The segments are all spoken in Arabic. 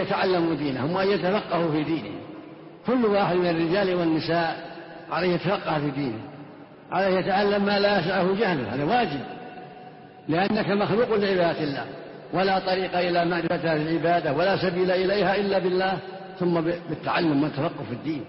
يتعلموا دينهم وأن يتفقهوا في دينهم. كل واحد من الرجال والنساء عليه يتفقه في دينه، عليه يتعلم ما لا يسعه جهله، هذا واجب، لأنك مخلوق لعبادة الله، ولا طريق إلى معرفة العبادة ولا سبيل إليها إلا بالله، ثم بالتعلم والتفقه في الدين.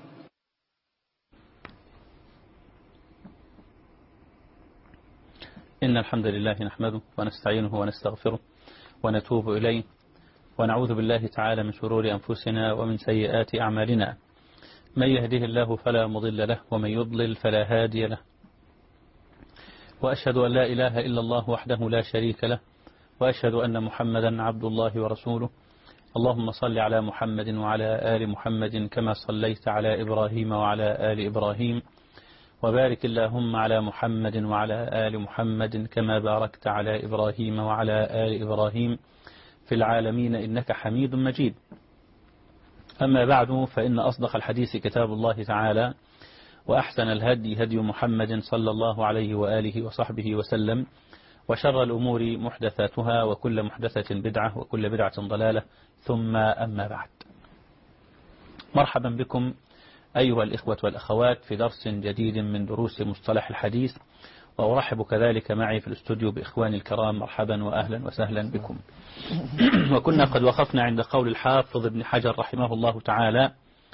إن الحمد لله نحمده ونستعينه ونستغفره ونتوب إليه، ونعوذ بالله تعالى من شرور أنفسنا ومن سيئات أعمالنا. من يهده الله فلا مضل له، ومن يضلل فلا هادي له، وأشهد أن لا إله إلا الله وحده لا شريك له، وأشهد أن محمدا عبد الله ورسوله. اللهم صل على محمد وعلى آل محمد كما صليت على إبراهيم وعلى آل إبراهيم، وبارك اللهم على محمد وعلى آل محمد كما باركت على إبراهيم وعلى آل إبراهيم في العالمين إنك حميد مجيد. أما بعد، فإن أصدق الحديث كتاب الله تعالى، وأحسن الهدي هدي محمد صلى الله عليه وآله وصحبه وسلم، وشر الأمور محدثاتها، وكل محدثة بدعة، وكل بدعة ضلالة، ثم أما بعد. مرحبا بكم أيها الإخوة والأخوات في درس جديد من دروس مصطلح الحديث، وأرحب كذلك معي في الاستوديو بإخواني الكرام. مرحبا وأهلا وسهلا بكم. وكنا قد وقفنا عند قول الحافظ ابن حجر رحمه الله تعالى: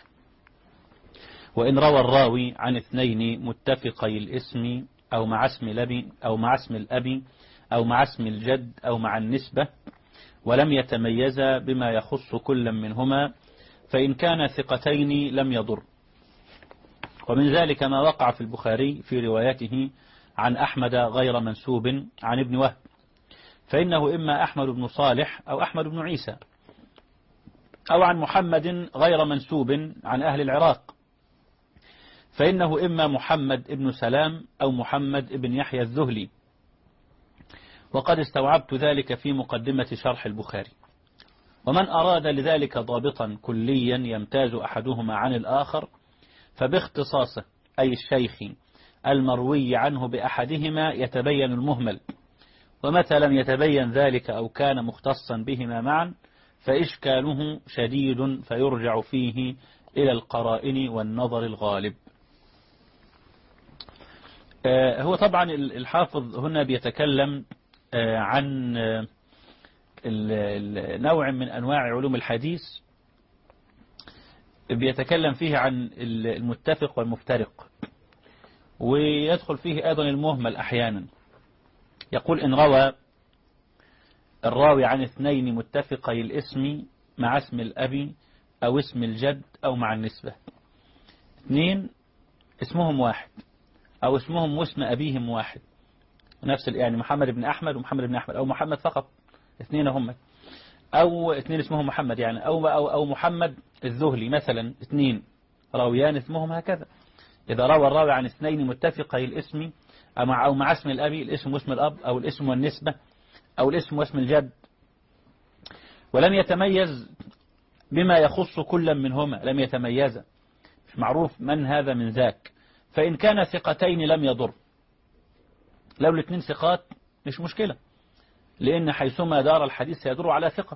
وإن روى الراوي عن اثنين متفقي الاسم أو مع اسم الأب أو مع اسم الأب أو مع اسم الجد أو مع النسبة، ولم يتميزا بما يخص كل منهما، فإن كان ثقتين لم يضر. ومن ذلك ما وقع في البخاري في روايته عن أحمد غير منسوب عن ابن وهب، فإنه إما أحمد بن صالح أو أحمد بن عيسى، أو عن محمد غير منسوب عن أهل العراق، فإنه إما محمد بن سلام أو محمد بن يحيى الذهلي. وقد استوعبت ذلك في مقدمة شرح البخاري. ومن أراد لذلك ضابطا كليا يمتاز أحدهما عن الآخر فباختصاصه، أي الشيخ المروي عنه بأحدهما، يتبين المهمل، ومتى لم يتبين ذلك أو كان مختصا بهما معا فإشكاله شديد، فيرجع فيه إلى القرائن والنظر الغالب. هو طبعا الحافظ هنا بيتكلم عن نوع من أنواع علوم الحديث، بيتكلم فيه عن المتفق والمفترق، ويدخل فيه أيضا المهمل أحيانا. يقول: إن روى الراوي عن اثنين متفقي الاسم مع اسم الأب أو اسم الجد أو مع النسبة، اثنين اسمهم واحد أو اسمهم واسم أبيهم واحد، نفس يعني محمد بن أحمد ومحمد بن أحمد، أو محمد فقط، اثنين هم، أو اثنين اسمهم محمد يعني، أو محمد الذهلي مثلا، اثنين راويان اسمهم هكذا. إذا روى الراوي عن اثنين متفقي الاسم أو مع اسم الأب، الاسم واسم الأب، أو الاسم والنسبة، أو الاسم واسم الجد، ولم يتميز بما يخص كل منهما، لم يتميز، مش معروف من هذا من ذاك، فإن كان ثقتين لم يضر. لو الاثنين ثقات مش مشكلة، لأن حيثما دار الحديث يدور على ثقة.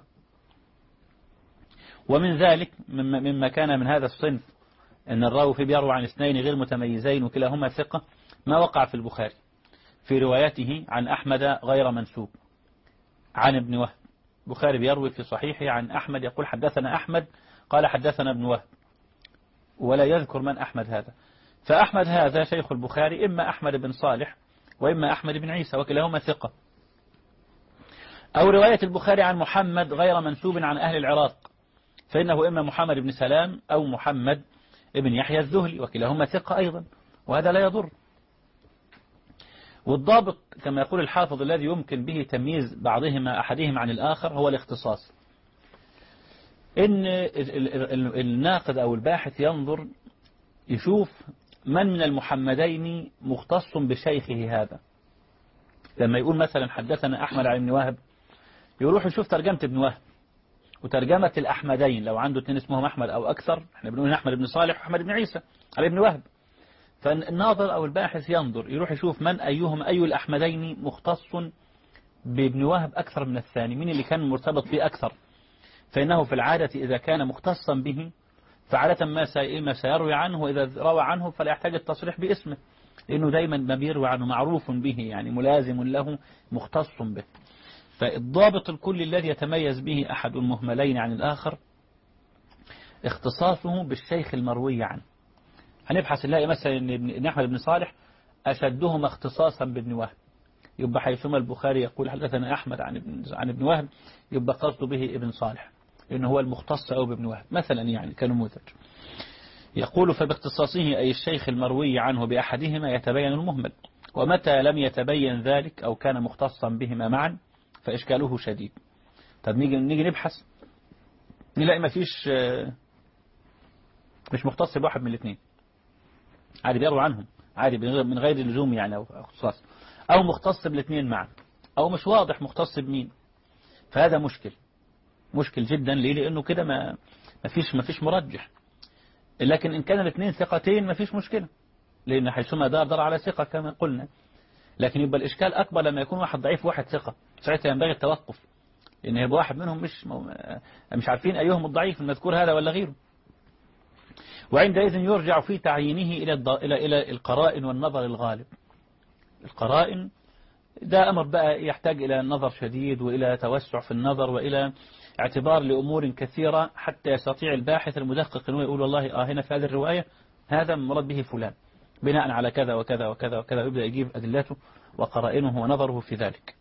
ومن ذلك مما كان من هذا الصنف أن الراوي فيه بيروي عن اثنين غير متميزين وكلاهما ثقة، ما وقع في البخاري في روايته عن أحمد غير منسوب عن ابن وهب. البخاري بيروي في صحيحه عن أحمد، يقول: حدثنا أحمد قال حدثنا ابن وهب، ولا يذكر من أحمد هذا. فأحمد هذا شيخ البخاري إما أحمد بن صالح وإما أحمد بن عيسى، وكلاهما ثقة. أو رواية البخاري عن محمد غير منسوب عن أهل العراق، فإنه إما محمد بن سلام أو محمد بن يحيى الذهلي، وكلاهما ثقة أيضا، وهذا لا يضر. والضابط كما يقول الحافظ الذي يمكن به تمييز أحدهما عن الآخر هو الاختصاص. إن الناقد أو الباحث ينظر يشوف من المحمدين مختص بشيخه هذا. لما يقول مثلا حدثنا أحمد عن ابن وهب، يروح يشوف ترجمة ابن وهب وترجمة الأحمدين، لو عنده اثنين اسمهم أحمد أو أكثر، احنا بنقول أحمد بن صالح وأحمد بن عيسى على ابن وهب. فالناظر أو الباحث ينظر يروح يشوف من أي الأحمدين مختص بابن وهب أكثر من الثاني، مين اللي كان مرتبط فيه أكثر. فإنه في العادة إذا كان مختصا به فعادة ما سيروي عنه، وإذا روى عنه فلا يحتاج التصريح باسمه، لأنه دايما ما بيروي عنه معروف به، يعني ملازم له مختص به. فالضابط الكلي الذي يتميز به أحد المهملين عن الآخر اختصاصه بالشيخ المروي عنه. هنبحث نلاقي مثلا إن أحمد بن صالح أشدهما اختصاصا بابن وهب، يبقى حيثما البخاري يقول حدثنا أحمد عن ابن وهب يبقى قصد به ابن صالح، لأنه هو المختص أو بابن وهب مثلا، يعني كنموذج. يقول فباختصاصه أي الشيخ المروي عنه بأحدهما يتبين المهمل، ومتى لم يتبين ذلك أو كان مختصا بهما معا فإشكاله شديد. طب نيجي نبحث نلاقي ما فيش، مش مختص بواحد من الاثنين، عادي بيروي عنهم عادي من غير اللزوم يعني أو اختصاص، أو مختص بالاثنين معا، أو مش واضح مختص بمين. فهذا مشكل جدا. ليه؟ لأنه كده ما فيش مرجح. لكن إن كان الاثنين ثقتين ما فيش مشكلة، لأن حيثما دار على ثقة كما قلنا. لكن يبقى الإشكال أكبر لما يكون واحد ضعيف وواحد ثقة، ساعتها ينبغي التوقف، لأن يبقى واحد منهم مش عارفين أيهم الضعيف المذكور هذا ولا غيره. وعندئذ يرجع في تعيينه إلى القرائن والنظر الغالب. القرائن ده أمر بقى يحتاج إلى نظر شديد وإلى توسع في النظر وإلى اعتبار لأمور كثيرة حتى يستطيع الباحث المدقق أنه يقول والله هنا في هذه الرواية هذا مراد به فلان بناء على كذا وكذا وكذا وكذا، يبدأ يجيب أدلته وقرائنه ونظره في ذلك.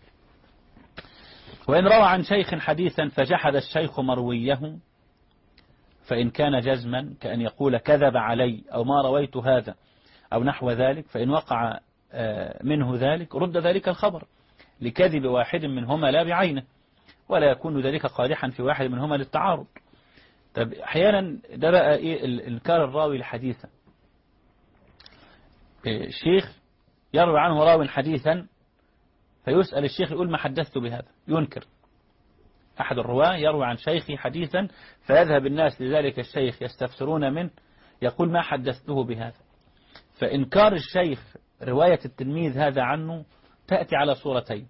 وإن روى عن شيخ حديثا فجحد الشيخ مرويه، فإن كان جزما كأن يقول كذب علي أو ما رويت هذا أو نحو ذلك، فإن وقع منه ذلك رد ذلك الخبر لكذب واحد منهما لا بعينه، ولا يكون ذلك قادحا في واحد منهما للتعارض. طب أحيانا ده بقى إنكار الراوي الحديث. الشيخ يروي عنه راوي حديثا فيسأل الشيخ يقول ما حدثت بهذا، ينكر. أحد الرواة يروي عن شيخي حديثا فيذهب الناس لذلك الشيخ يستفسرون منه يقول ما حدثته بهذا. فإنكار الشيخ رواية التلميذ هذا عنه تأتي على صورتين: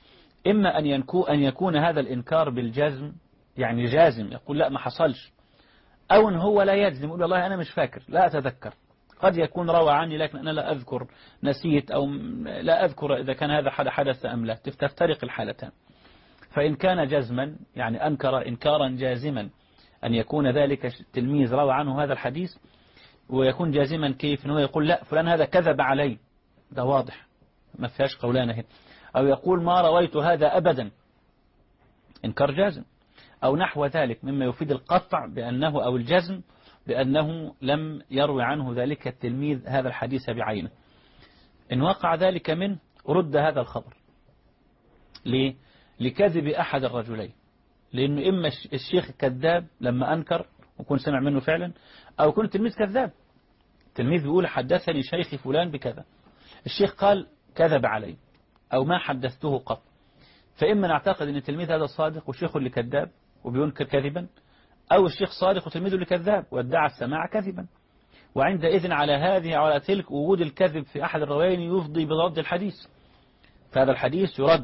إما أن يكون هذا الإنكار بالجزم، يعني جازم يقول لا ما حصلش، أو أن هو لا يجزم يقول والله أنا مش فاكر لا أتذكر، قد يكون روى عني لكن أنا لا أذكر، نسيت، أو لا أذكر إذا كان هذا حدث أم لا، تفترق الحالتان. فإن كان جزما يعني أنكر إنكارا جازما أن يكون ذلك التلميذ روى عنه هذا الحديث، ويكون جازما كيف؟ أنه يقول لا فلان هذا كذب علي، ده واضح ما فيهاش قولان هنا. أو يقول ما رويت هذا أبدا، إنكار جازم. أو نحو ذلك مما يفيد القطع بأنه أو الجزم بأنه لم يروي عنه ذلك التلميذ هذا الحديث بعينه. إن وقع ذلك منه رد هذا الخبر. ليه؟ لكذب أحد الرجلين، لأنه إما الشيخ كذاب لما أنكر وكون سمع منه فعلا، أو يكون التلميذ كذاب. التلميذ بيقول حدثني شيخي فلان بكذا، الشيخ قال كذب علي أو ما حدثته قط. فإما نعتقد أن التلميذ هذا صادق وشيخه اللي كذاب وبينكر كذبا، أو الشيخ صادق وتلميذه اللي كذاب وادعى السماع كذبا. وعندئذ على هذه أو على تلك وجود الكذب في أحد الروايين يفضي برد الحديث، فهذا الحديث يرد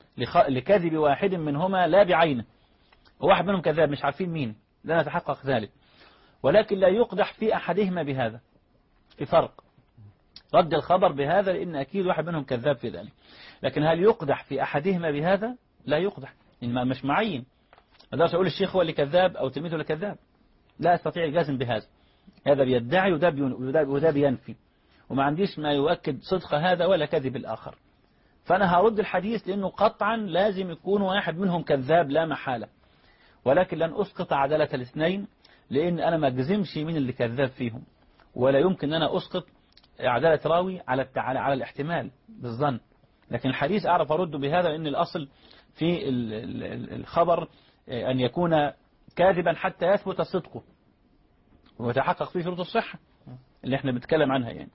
لكذب واحد منهما لا بعينه، وواحد منهم كذاب مش عارفين مين، لا نتحقق ذلك، ولكن لا يقدح في أحدهما بهذا، في فرق. رد الخبر بهذا لأن أكيد واحد منهم كذاب في ذلك، لكن هل يقدح في أحدهما بهذا؟ لا يقدح، إنما مش معين. ما أقدرش أقول الشيخ هو اللي كذاب أو تلميذه اللي كذاب، لا أستطيع الجزم بهذا. هذا بيدعي وده بينفي، وما عنديش ما يؤكد صدق هذا ولا كذب الآخر. فأنا هرد الحديث لأنه قطعا لازم يكون واحد منهم كذاب لا محالة، ولكن لن أسقط عدالة الاثنين، لأن أنا ما أجزمش مين اللي كذاب فيهم، ولا يمكن أن أنا أسقط عدالة راوي على الاحتمال بالظن. لكن الحديث أعرف أرد بهذا، لأن الأصل في الخبر أن يكون كاذبا حتى يثبت صدقه ويتحقق فيه شروط الصحة اللي احنا بنتكلم عنها يعني.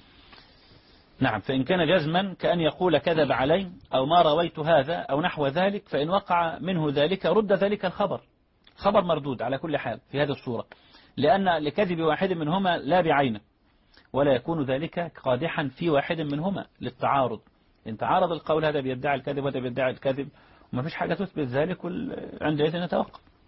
نعم. فإن كان جزما كأن يقول كذب علي أو ما رويت هذا أو نحو ذلك، فإن وقع منه ذلك رد ذلك الخبر، خبر مردود على كل حال في هذه الصورة، لأن لكذب واحد منهما لا بعينه، ولا يكون ذلك قادحا في واحد منهما للتعارض. إن تعارض القول هذا بيدعي الكذب وهذا بيدعي الكذب وما فيش حاجة تثبت ذلك، عندئذ نتوقف.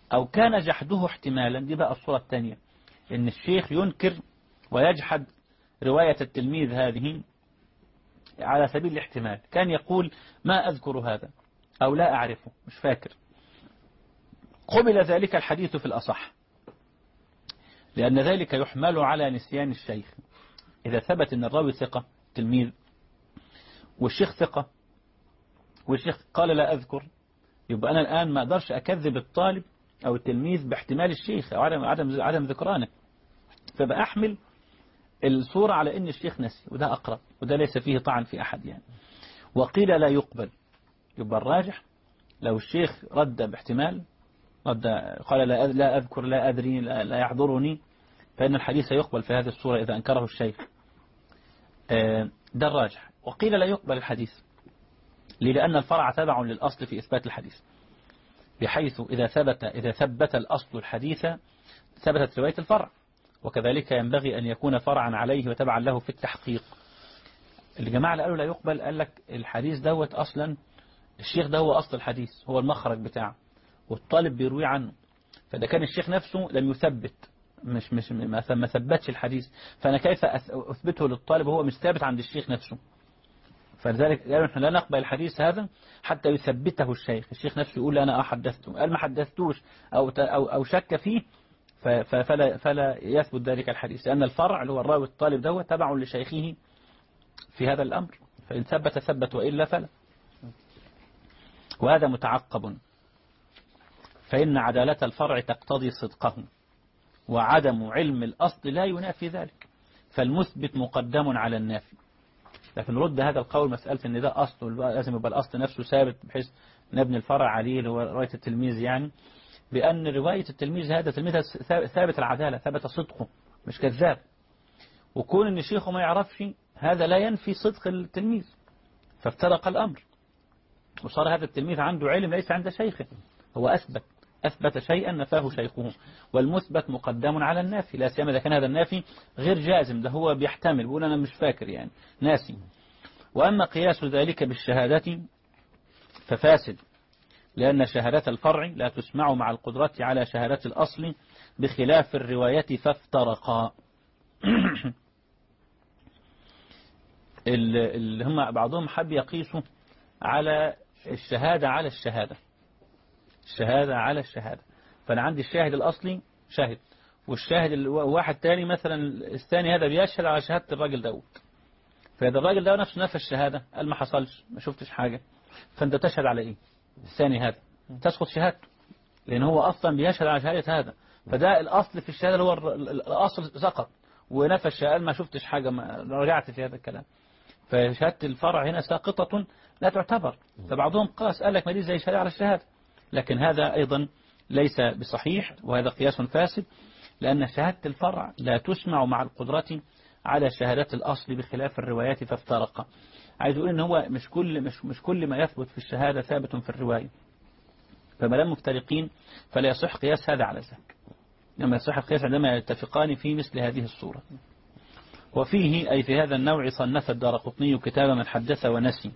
أو كان جحده احتمالا، دي بقى الصورة الثانية، إن الشيخ ينكر ويجحد رواية التلميذ هذه على سبيل الاحتمال، كان يقول ما أذكر هذا أو لا أعرفه مش فاكر، قبل ذلك الحديث في الأصح، لأن ذلك يحمل على نسيان الشيخ. إذا ثبت أن الراوي ثقة تلميذ والشيخ ثقة والشيخ قال لا أذكر، يبقى أنا الآن ما أقدرش أكذب الطالب أو التلميذ باحتمال الشيخ أو عدم ذكرانه، فبأحمل الصورة على أن الشيخ نسي، وده أقرب وده ليس فيه طعن في أحد يعني. وقيل لا يقبل، يبقى الراجح لو الشيخ رد باحتمال، قال لا أذكر لا أدري لا يحضرني، فإن الحديث يقبل في هذه الصورة إذا أنكره الشيخ، ده الراجح. وقيل لا يقبل الحديث لأن الفرع تبع للأصل في إثبات الحديث، بحيث إذا ثبت الأصل الحديث ثبتت رواية الفرع، وكذلك ينبغي أن يكون فرعا عليه وتبعا له في التحقيق. الجماعة اللي قالوا لا يقبل قال لك الحديث دوت أصلا الشيخ ده هو أصل الحديث، هو المخرج بتاعه والطالب بيروي عنه، فإذا كان الشيخ نفسه لم يثبت ما ثبتش الحديث، فأنا كيف أثبته للطالب وهو مش ثابت عند الشيخ نفسه؟ فلذلك قالوا نحن لا نقبل الحديث هذا حتى يثبته الشيخ نفسه يقول أنا حدثته، قال ما حدثتوش أو شك فيه فلا يثبت ذلك الحديث، لأن الفرع اللي هو الراوي الطالب دوت تبع لشيخه في هذا الأمر، فإن ثبت وإلا فلا. وهذا متعقب، فإن عدالة الفرع تقتضي صدقه، وعدم علم الأصل لا ينافي ذلك، فالمثبت مقدم على النافي. لكن رد هذا القول مسألة ان ده أصل لازم يبقى الأصل نفسه ثابت بحيث نبني الفرع عليه اللي هو رواية التلميذ، يعني بأن رواية التلميذ هذا تلميذ ثابت العدالة ثابت صدقه مش كذاب، وكون ان شيخه ما يعرفش هذا لا ينفي صدق التلميذ، فافترق الأمر وصار هذا التلميذ عنده علم ليس عند شيخه، هو أثبت شيئا نفاه شيخه، والمثبت مقدم على النافي، لا سيما إذا كان هذا النافي غير جازم، ده هو بيحتمل بيقول أنا مش فاكر يعني ناسي. وأما قياس ذلك بالشهادة ففاسد، لأن شهادة الفرع لا تسمع مع القدرة على شهادة الأصل بخلاف الرواية فافترقا. اللي هم بعضهم حب يقيسوا على الشهادة على الشهادة، الشهادة على الشهادة، فأنا عندي الشاهد الأصلي شاهد، والشاهد واحد تاني مثلا الثاني هذا بيشهد على شهادة الراجل دوت، فإذا الراجل ده نفسه نفى الشهادة قال ما حصلش ما شفتش حاجة، فأنت تشهد على إيه؟ الثاني هذا تسقط شهادته، لأن هو أصلا بيشهد على شهادة هذا، فده الأصل في الشهادة اللي هو الأصل سقط ونفى الشهادة ما شفتش حاجة ما رجعت في هذا الكلام، فشهادة الفرع هنا ساقطة لا تعتبر. فبعضهم قال لك ما دي زي شهادة على الشهادة، لكن هذا أيضا ليس بصحيح، وهذا قياس فاسد، لأن شهادة الفرع لا تسمع مع القدرة على شهادة الأصل بخلاف الروايات فافترق. عايز أقول إن هو مش كل ما يثبت في الشهادة ثابت في الرواية، فما دام مفترقين فلا يصح قياس هذا على ذاك، لما يصح القياس عندما يتفقان في مثل هذه الصورة. وفيه أي في هذا النوع صنف الدارقطني كتاب من حدث ونسي،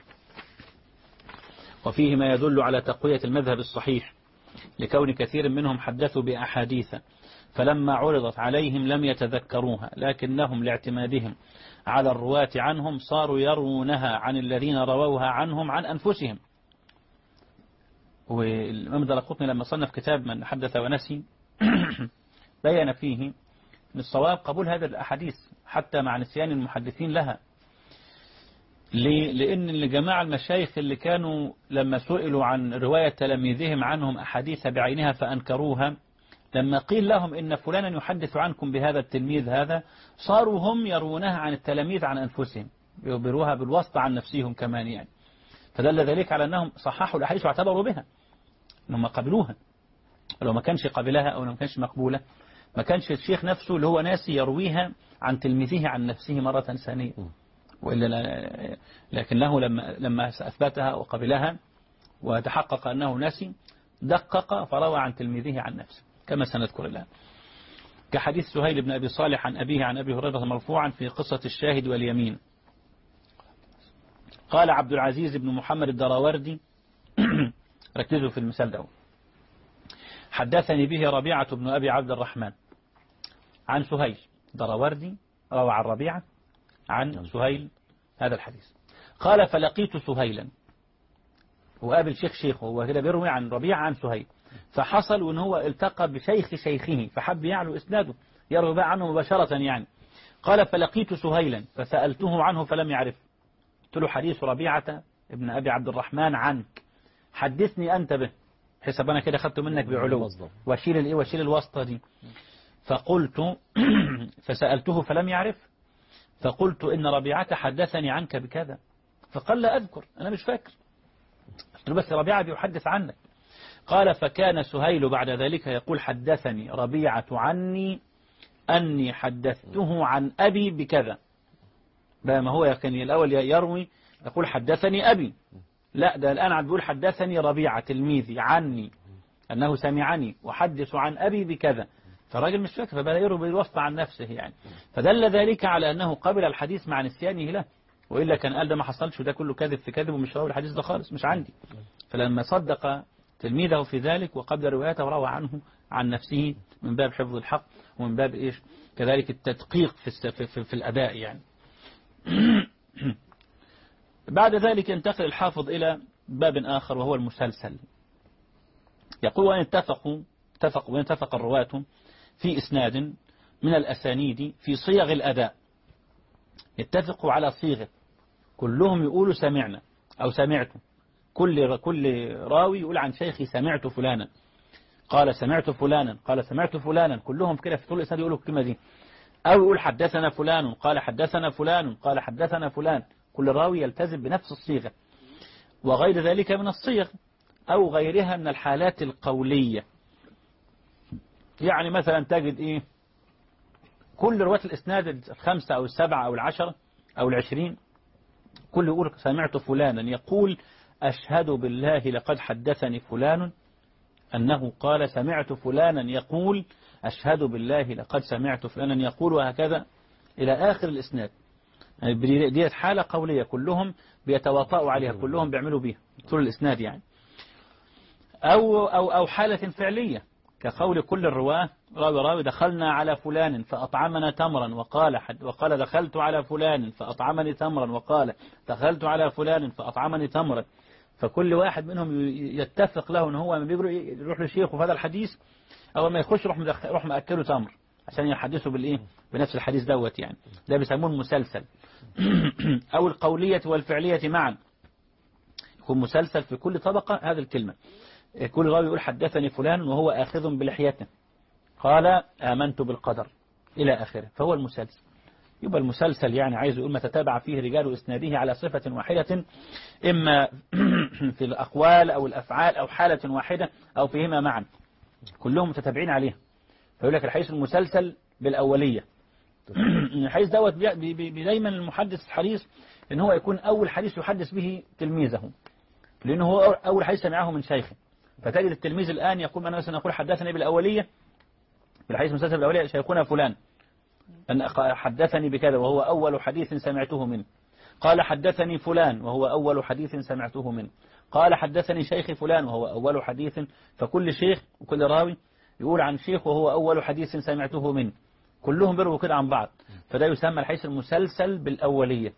وفيه ما يدل على تقوية المذهب الصحيح، لكون كثير منهم حدثوا بأحاديث فلما عرضت عليهم لم يتذكروها، لكنهم لاعتمادهم على الرواة عنهم صاروا يرونها عن الذين رووها عنهم عن أنفسهم. والإمام الدارقطني لما صنف كتاب من حدث ونسي بين فيه من الصواب قبول هذه الأحاديث حتى مع نسيان المحدثين لها. لأن الجماعة المشايخ اللي كانوا لما سئلوا عن رواية تلاميذهم عنهم أحاديث بعينها فأنكروها، لما قيل لهم إن فلانا يحدث عنكم بهذا التلميذ هذا صاروا هم يروونها عن التلاميذ عن أنفسهم، يخبروها بالواسطة عن نفسهم كمان يعني، فدل ذلك على أنهم صححوا الأحاديث واعتبروا بها أنهم قبلوها. لو ما كانش قبلها أو ما كانش مقبولة ما كانش الشيخ نفسه اللي هو ناسي يرويها عن تلميذه عن نفسه مرة ثانية، وإلا لكنه لما أثبتها وقبلها وتحقق أنه ناسي دقق فروى عن تلميذه عن نفسه كما سنذكر الآن، كحديث سهيل بن أبي صالح عن أبيه عن أبي هريرة مرفوعا في قصة الشاهد واليمين. قال عبد العزيز بن محمد الدراوردي ركزوا في المثال ده، حدثني به ربيعة بن أبي عبد الرحمن عن سهيل دروردي روى عن ربيعة عن سهيل هذا الحديث. قال فلقيت سهيلا، وقابل شيخه هو كده بيروي عن ربيعة عن سهيل، فحصل وان هو التقى بشيخ شيخه فحب يعلو إسناده يروي بقى عنه مباشرة يعني. قال فلقيت سهيلا فسألته عنه فلم يعرف. قلت له حديث ربيعة ابن أبي عبد الرحمن عنك حدثني أنت به، حسب أنا كده خدته منك بعلو وشيل الواسطة دي. فقلت فسألته فلم يعرف، فقلت إن ربيعة حدثني عنك بكذا، فقال لا أذكر أنا مش فاكر. قلت له بس ربيعة بيحدث عنك. قال فكان سهيل بعد ذلك يقول حدثني ربيعة عني أني حدثته عن أبي بكذا. بقى ما هو كان الأول يروي يقول حدثني أبي، لا ده الآن عم بيقول حدثني ربيعة تلميذي عني أنه سمعني وحدث عن أبي بكذا، فالراجل مش فاكر فبدأ يروي بالوصف عن نفسه يعني. فدل ذلك على أنه قبل الحديث مع نسيانه له، وإلا كان قال ده ما حصلش وده كله كذب في كذب ومش راوي الحديث ده خالص مش عندي. فلما صدق تلميذه في ذلك وقبل روايته وروى عنه عن نفسه من باب حفظ الحق ومن باب إيش كذلك التدقيق في الأداء يعني. بعد ذلك ينتقل الحافظ إلى باب آخر وهو المسلسل. يقول وأن اتفق الرواة في إسناد من الأسانيد في صيغ الأداء، اتفقوا على صيغة كلهم يقولوا سمعنا أو سمعت، كل راوي يقول عن شيخي سمعت فلانا، قال سمعت فلانا، قال سمعت فلانا، كلهم كده في طول الإسناد يقولوا الكلمة دي. أو يقول حدثنا فلان قال حدثنا فلان قال حدثنا فلان، كل راوي يلتزم بنفس الصيغة. وغير ذلك من الصيغ أو غيرها من الحالات القولية، يعني مثلا تجد كل رواة الإسناد 5 أو 7 أو 10 أو 20 كل يقول سمعت فلانا يقول أشهد بالله لقد حدثني فلان أنه قال سمعت فلانا يقول أشهد بالله لقد سمعت فلانا يقول، وهكذا إلى آخر الإسناد. يعني دي حالة قولية كلهم بيتواطؤوا عليها، كلهم بيعملوا بيها طول الإسناد يعني. أو حالة فعلية كقول كل الرواة راوي دخلنا على فلان فأطعمنا تمرا وقال دخلت على فلان فأطعمني تمرا وقال دخلت على فلان فأطعمني تمرا. فكل واحد منهم يتفق له ان هو لما يروح لشيخه في هذا الحديث أول ما يخش روح مأكله تمر عشان يحدثه بنفس الحديث دوت يعني. ده بيسموه المسلسل. أو القولية والفعلية معا، يكون مسلسل في كل طبقة هذه الكلمة. كل راوي يقول حدثني فلان وهو آخذ بلحيته، قال آمنت بالقدر إلى آخره، فهو المسلسل. يبقى المسلسل يعني عايز يقول ما تتابع فيه رجال إسناده على صفة واحدة، إما في الأقوال أو الأفعال أو حالة واحدة أو فيهما معا، كلهم متتابعين عليها. فيقول لك الحديث المسلسل بالأولية. الحديث دوت دايما المحدث حريص إن هو يكون أول حديث يحدث به تلميذه، لأنه هو أول حديث سمعه من شيخه. فتجد التلميذ الآن يقول أنا مثلا أقول حدثني بالأولية، بالحديث المسلسل بالأولية شيخنا فلان أن حدثني بكذا وهو أول حديث سمعته منه، قال حدثني فلان وهو أول حديث سمعته منه، قال حدثني شيخي فلان وهو أول حديث. فكل شيخ وكل راوي يقول عن شيخ وهو أول حديث سمعته منه، كلهم بيروا كده عن بعض، فده يسمى الحديث المسلسل بالأولية.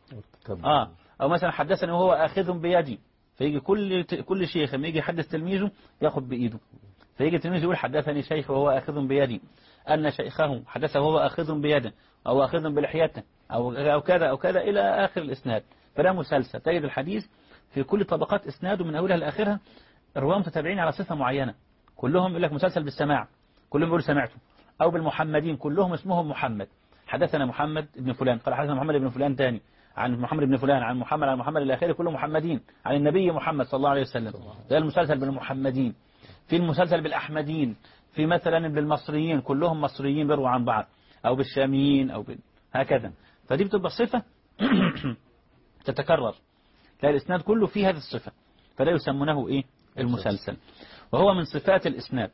أو مثلا حدثني وهو آخذ بيدي، فيجي كل شيخ لما يجي يحدث تلميذه ياخذ بإيده، فيجي التلميذ يقول حدثني شيخ وهو آخذ بيدي، أن شيخه حدثه وهو آخذ بيده أو آخذ بلحيته أو كذا أو كذا إلى آخر الإسناد. فده مسلسل. تجد الحديث في كل طبقات إسناده من أولها لآخرها الرواة متتابعين على صفة معينة، كلهم يقول لك مسلسل بالسماع، كلهم يقول سمعته. أو بالمحمدين، كلهم اسمهم محمد، حدثنا محمد بن فلان قال حدثنا محمد بن فلان تاني عن محمد بن فلان عن محمد إلى آخره، كلهم محمدين عن النبي محمد صلى الله عليه وسلم. ده المسلسل بالمحمدين. في المسلسل بالأحمدين، في مثلا بالمصريين كلهم مصريين بيروا عن بعض، أو بالشاميين أو هكذا. فدي بتبقى صفة تتكرر، لا الإسناد كله فيه هذه الصفة، فلا يسمونه المسلسل، وهو من صفات الإسناد.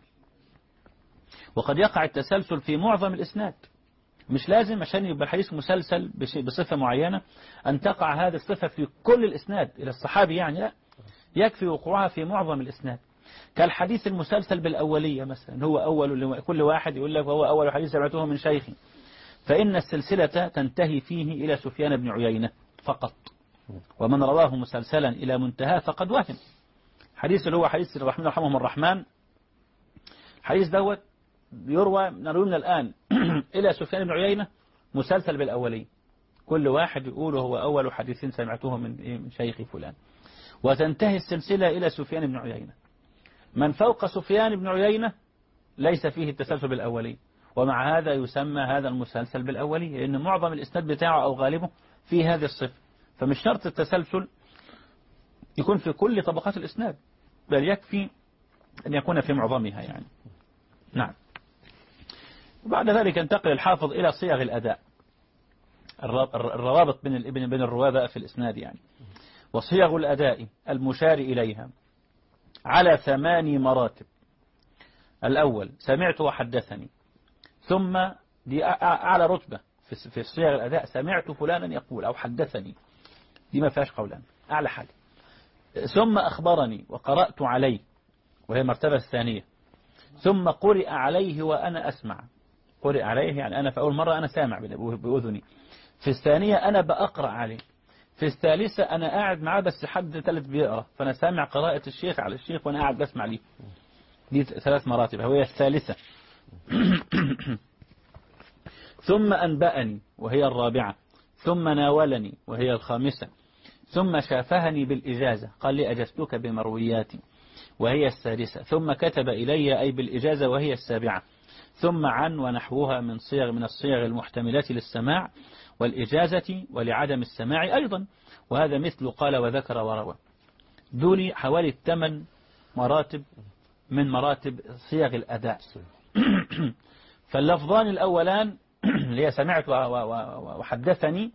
وقد يقع التسلسل في معظم الإسناد، مش لازم عشان يبقى الحديث مسلسل بصفة معينة أن تقع هذه الصفة في كل الإسناد إلى الصحابي يعني، لا، يكفي وقوعها في معظم الإسناد. كالحديث المسلسل بالأولية مثلا، هو أول، كل واحد يقول لك هو أول حديث سمعته من شيخي، فإن السلسلة تنتهي فيه إلى سفيان بن عيينة فقط، ومن رواه مسلسلا إلى منتهى فقد وهم. حديث اللي هو حديث الرحمن رحمهم الرحمن، حديث دوت يروى من الآن إلى سفيان بن عيينة مسلسل بالأولية، كل واحد يقول هو أول حديث سمعته من شيخ فلان، وتنتهي السلسلة إلى سفيان بن عيينة. من فوق سفيان بن عيينة ليس فيه التسلسل بالأولية، ومع هذا يسمى هذا المسلسل بالأولية، لأن معظم الإسناد بتاعه أو غالبه في هذه الصفة. فمش شرط التسلسل يكون في كل طبقات الإسناد، بل يكفي أن يكون في معظمها يعني. نعم. وبعد ذلك ينتقل الحافظ إلى صيغ الأداء، الروابط بين الرواة في الإسناد يعني. وصيغ الأداء المشار إليها على 8 مراتب. الأول سمعت وحدثني، ثم دي أعلى رتبة في صيغ الأداء، سمعت فلانا يقول أو حدثني، دي ما فيهاش قولان، أعلى حاجة. ثم أخبرني وقرأت عليه، وهي المرتبة الثانية. ثم قرئ عليه وأنا أسمع، قرئ عليه يعني أنا في أول مرة أنا سامع بأذني، في الثانية أنا بأقرأ عليه، في الثالثة أنا قاعد معاه بس حد ثالث بيقرأ، فأنا سامع قراءة الشيخ على الشيخ وأنا قاعد بسمع ليه. دي 3 مراتب، هي الثالثة. ثم أنبأني وهي الرابعة، ثم ناولني وهي الخامسة، ثم شافهني بالإجازة قال لي أجزتك بمروياتي وهي السادسة، ثم كتب إلي أي بالإجازة وهي السابعة، ثم عن ونحوها من الصيغ المحتملة للسماع والإجازة ولعدم السماع أيضا، وهذا مثل قال وذكر وروى. دول حوالي 8 مراتب من مراتب صيغ الأداء. فاللفظان الأولان اللي هي سمعت وحدثني،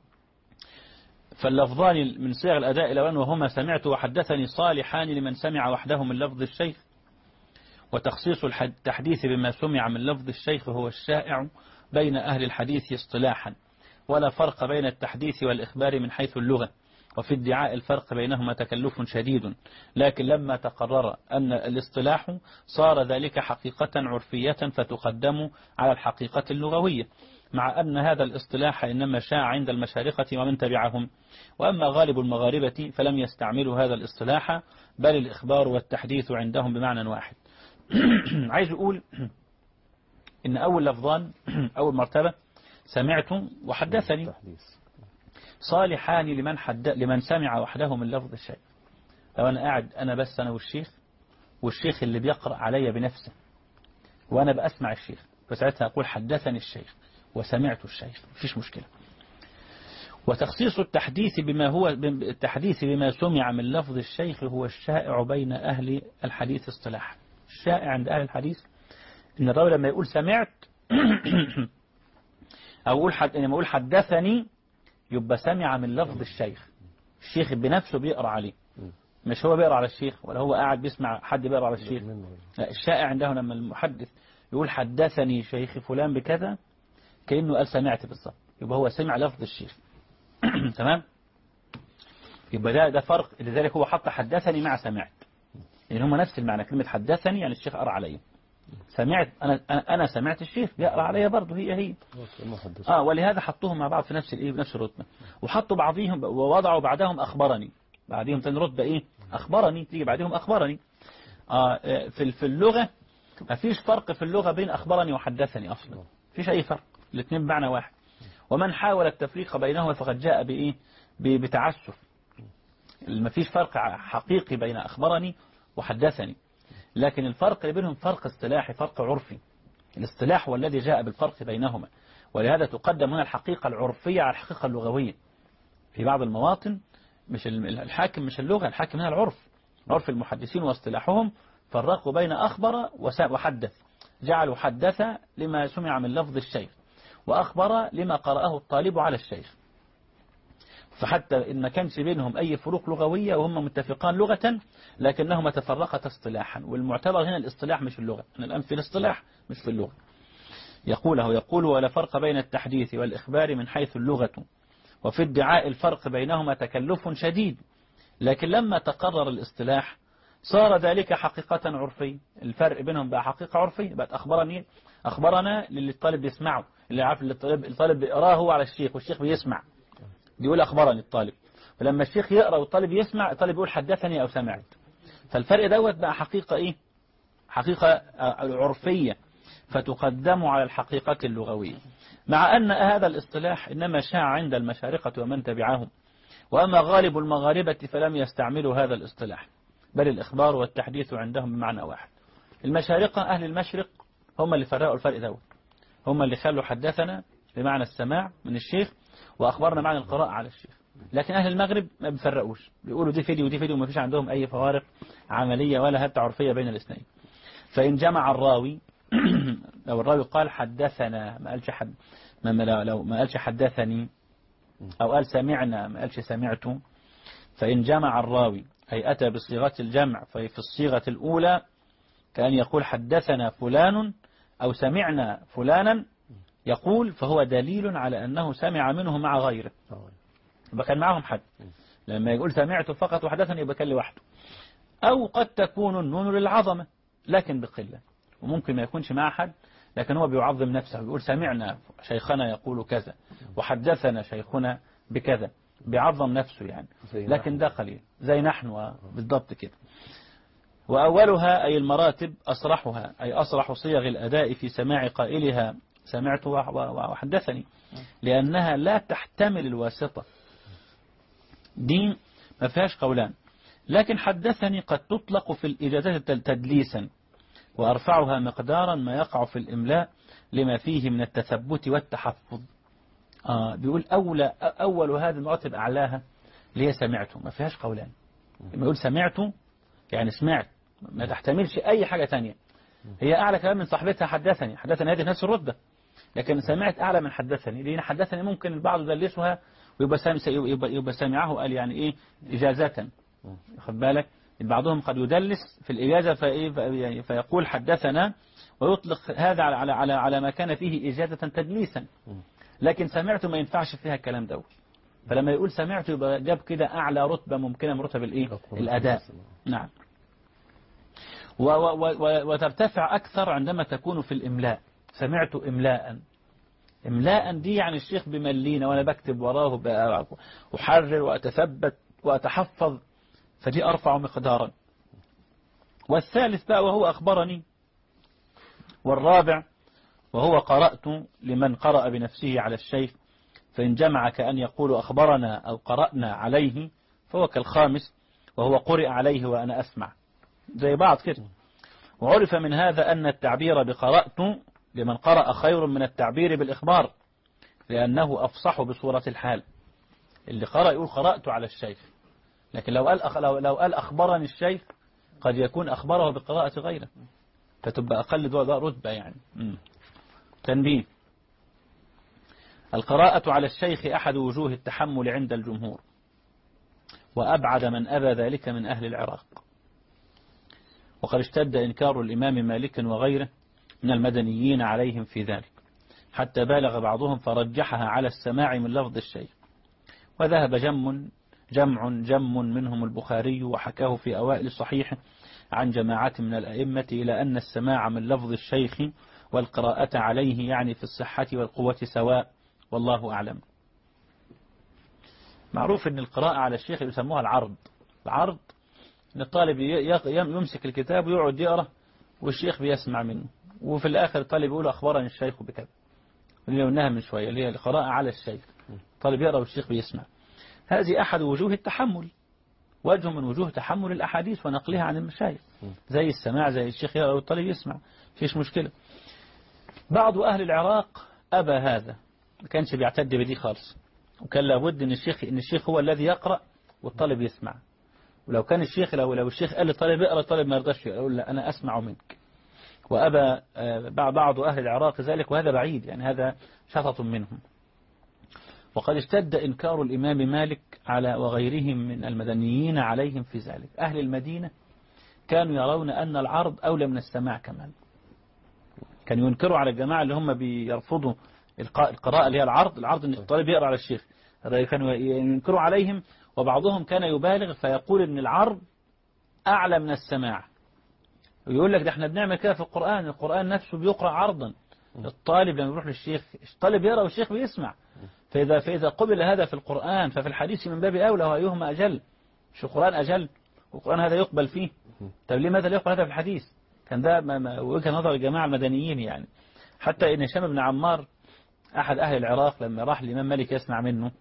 فاللفظان من صيغ الأداء الأولان وهما سمعت وحدثني صالحان لمن سمع وحده من لفظ الشيخ، وتخصيص التحديث بما سمع من لفظ الشيخ هو الشائع بين أهل الحديث اصطلاحا، ولا فرق بين التحديث والإخبار من حيث اللغة، وفي ادعاء الفرق بينهما تكلف شديد، لكن لما تقرر أن الاصطلاح صار ذلك حقيقة عرفية فتقدم على الحقيقة اللغوية، مع أن هذا الاصطلاح إنما شاع عند المشارقة ومن تبعهم، وأما غالب المغاربة فلم يستعملوا هذا الاصطلاح، بل الإخبار والتحديث عندهم بمعنى واحد. عايز أقول إن أول لفظان أول مرتبة سمعت وحدثني صالحان لمن سمع وحده من لفظ الشيخ. لو أنا قاعد أنا بس أنا والشيخ اللي بيقرأ علي بنفسه وأنا بأسمع الشيخ، فساعتها أقول حدثني الشيخ وسمعت الشيخ، مفيش مشكلة. وتخصيص التحديث بما سمع من لفظ الشيخ هو الشائع بين أهل الحديث اصطلاحا. الشائع عند أهل الحديث إن الراوي لما يقول سمعت أو لما يقول حدثني يبقى سمع من لفظ الشيخ بنفسه بيقرأ عليه، مش هو بيقرأ على الشيخ ولا هو قاعد بيسمع حد بيقرأ على الشيخ. لا، الشائع عنده لما المحدث يقول حدثني شيخ فلان بكذا كأنه قال سمعت بالضبط، يبقى هو سمع لفظ الشيخ. تمام. يبقى ده فرق، لذلك هو حط حدثني مع سمعت، لأن هم نفس المعنى. كلمة حدثني يعني الشيخ قرأ علي، سمعت أنا سمعت الشيخ يقرأ علي برضه، هي ولهذا حطوهم مع بعض في نفس الرتبة، وحطوا بعضهم ووضعوا بعدهم أخبرني، بعدهم تاني رتبة أخبرني، تيجي بعدهم أخبرني. في اللغة ما فيش فرق في اللغة بين أخبرني وحدثني أصلا، فيش أي فرق، الاثنين بمعنى واحد. ومن حاول التفريق بينهما فقد جاء بتعسف. ما فيش فرق حقيقي بين أخبرني وحدثني، لكن الفرق اللي بينهم فرق اصطلاحي، فرق عرفي. الاصطلاح هو الذي جاء بالفرق بينهما، ولهذا تقدم هنا الحقيقة العرفية على الحقيقة اللغوية. في بعض المواطن مش الحاكم مش اللغة، الحاكم هنا العرف. عرف المحدثين واصطلاحهم فرقوا بين أخبر وحدث، جعلوا حدث لما سمع من لفظ الشيخ، وأخبر لما قرأه الطالب على الشيخ. فحتى إن ما كانش بينهم أي فروق لغوية وهم متفقان لغة، لكنهما تفرقت اصطلاحا، والمعتبر هنا الاصطلاح مش اللغة. أنا الآن في الاصطلاح مش في اللغة. يقول ولا فرق بين التحديث والإخبار من حيث اللغة، وفي ادعاء الفرق بينهما تكلف شديد، لكن لما تقرر الاصطلاح صار ذلك حقيقة عرفية. الفرق بينهم بقى حقيقة عرفية، بقت أخبرنا للي الطالب يسمعه، اللي عارف اللي الطالب بيقراه هو على الشيخ والشيخ بيسمع، بيقول أخبرني الطالب. ولما الشيخ يقرأ والطالب يسمع، الطالب يقول حدثني أو سمعت. فالفرق دوت بقى حقيقة حقيقة عرفية، فتقدم على الحقيقة اللغوية، مع أن هذا الاصطلاح إنما شاع عند المشارقة ومن تبعهم، وأما غالب المغاربة فلم يستعملوا هذا الاصطلاح، بل الإخبار والتحديث عندهم بمعنى واحد. المشارقة أهل المشرق هم اللي فرقوا الفرق دوت، هم اللي خلوا حدثنا بمعنى السماع من الشيخ وأخبرنا معنى القراءة على الشيخ. لكن أهل المغرب ما بيفرقوش، بيقولوا دي فيديو ودي فيديو، وما فيش عندهم أي فوارق عملية ولا حتى عرفية بين الاثنين. فإن جمع الراوي لو الراوي قال حدثنا ما قالش لو ما قالش حدثني، أو قال سمعنا ما قالش سمعت، فإن جمع الراوي أي أتى بصيغة الجمع، في الصيغة الأولى كأن يقول حدثنا فلان أو سمعنا فلانا يقول، فهو دليل على أنه سمع منه مع غيره، يبقى كان معهم حد. لما يقول سمعت فقط وحدثني يبقى كان لوحده. أو قد تكون النون للعظمة لكن بقلة، وممكن ما يكونش مع حد، لكن هو بيعظم نفسه، بيقول سمعنا شيخنا يقول كذا وحدثنا شيخنا بكذا، بيعظم نفسه يعني، لكن ده قليل زي نحن بالضبط كده. وأولها أي المراتب أصرحها، أي أصرح صيغ الأداء في سماع قائلها سمعت وحدثني، لأنها لا تحتمل الواسطة، دي ما فيهاش قولان. لكن حدثني قد تطلق في الإجازات تدليسا، وأرفعها مقدارا ما يقع في الإملاء لما فيه من التثبت والتحفظ. بيقول أول هذه المراتب أعلاها اللي هي سمعته، ما فيهاش قولان. لما يقول سمعته يعني سمعت، ما تحتملش أي حاجة تانية. هي أعلى كلام من صاحبتها حدثني هذه نفس الرتبة، لكن سمعت أعلى من حدثني، لأن حدثني ممكن البعض يدلسها ويبقى سامعه قال يعني إيه إجازة، خد بالك. بعضهم قد يدلس في الإجازة فيقول حدثنا ويطلق هذا على ما كان فيه إجازة تدليسا، لكن سمعت ما ينفعش فيها الكلام ده. فلما يقول سمعت يبقى جاب كده أعلى رتبة ممكنة من رتب الأداء. نعم. وترتفع أكثر عندما تكون في الإملاء. سمعت إملاء دي يعني الشيخ بملينا وأنا بكتب وراه أحرر وأتثبت وأتحفظ، فدي أرفع مقدارا. والثالث بقى وهو أخبرني. والرابع وهو قرأت لمن قرأ بنفسه على الشيخ، فإن جمع كأن يقول أخبرنا أو قرأنا عليه فهو كالخامس، وهو قرئ عليه وأنا أسمع، زي بعض كده. وعرف من هذا أن التعبير بقرأت لمن قرأ خير من التعبير بالإخبار، لأنه أفصح بصورة الحال. اللي قرأ يقول قرأت على الشيخ، لكن لو قال أخبرني الشيخ قد يكون أخبره بقراءة غيره، فتبقى أقل رتبة يعني. تنبيه: القراءة على الشيخ أحد وجوه التحمل عند الجمهور، وأبعد من أبى ذلك من أهل العراق. وقد اشتد إنكار الإمام مالك وغيره من المدنيين عليهم في ذلك، حتى بالغ بعضهم فرجحها على السماع من لفظ الشيخ. وذهب جم منهم البخاري وحكاه في أوائل الصحيح عن جماعة من الأئمة إلى أن السماع من لفظ الشيخ والقراءة عليه يعني في الصحة والقوة سواء، والله أعلم. معروف أن القراءة على الشيخ يسموها العرض أن الطالب يمسك الكتاب ويقعد يقرأ والشيخ بيسمع منه، وفي الآخر الطالب يقول أخبرني الشيخ بكذا، اللي قلناها من شوية اللي هي القراءة على الشيخ، الطالب يقرأ والشيخ بيسمع. هذه أحد وجوه التحمل، وجه من وجوه تحمل الأحاديث ونقلها عن المشايخ، زي السماع، زي الشيخ يقرأ والطالب يسمع، فيش مشكلة. بعض أهل العراق أبى هذا، ما كانش بيعتد بدي خالص، وكان لابد أن الشيخ هو الذي يقرأ والطالب يسمع. ولو كان الشيخ لو الشيخ قال للطالب اقرأ، الطالب ما يرضاش يقول لا أنا أسمع منك. وأبى بعض أهل العراق ذلك، وهذا بعيد يعني، هذا شطط منهم. وقد اشتد إنكار الإمام مالك على وغيرهم من المدنيين عليهم في ذلك. أهل المدينة كانوا يرون أن العرض أولى من السماع كمان، كانوا ينكروا على الجماعة اللي هم بيرفضوا القراءة اللي هي العرض أن الطالب يقرأ على الشيخ، كانوا ينكروا عليهم. وبعضهم كان يبالغ فيقول أن العرض أعلى من السماع. ويقول لك ده احنا بنعمل كده في القرآن، القرآن نفسه بيقرأ عرضا. الطالب لما يروح للشيخ، الطالب يقرأ والشيخ بيسمع. فإذا قبل هذا في القرآن ففي الحديث من باب أولى، وأيهما أجل؟ مش القرآن أجل؟ والقرآن هذا يقبل فيه. طب لماذا لا يقبل هذا في الحديث؟ كان ده وجهة نظر الجماعة المدنيين يعني. حتى إن هشام بن عمار أحد أهل العراق لما راح الإمام مالك يسمع منه،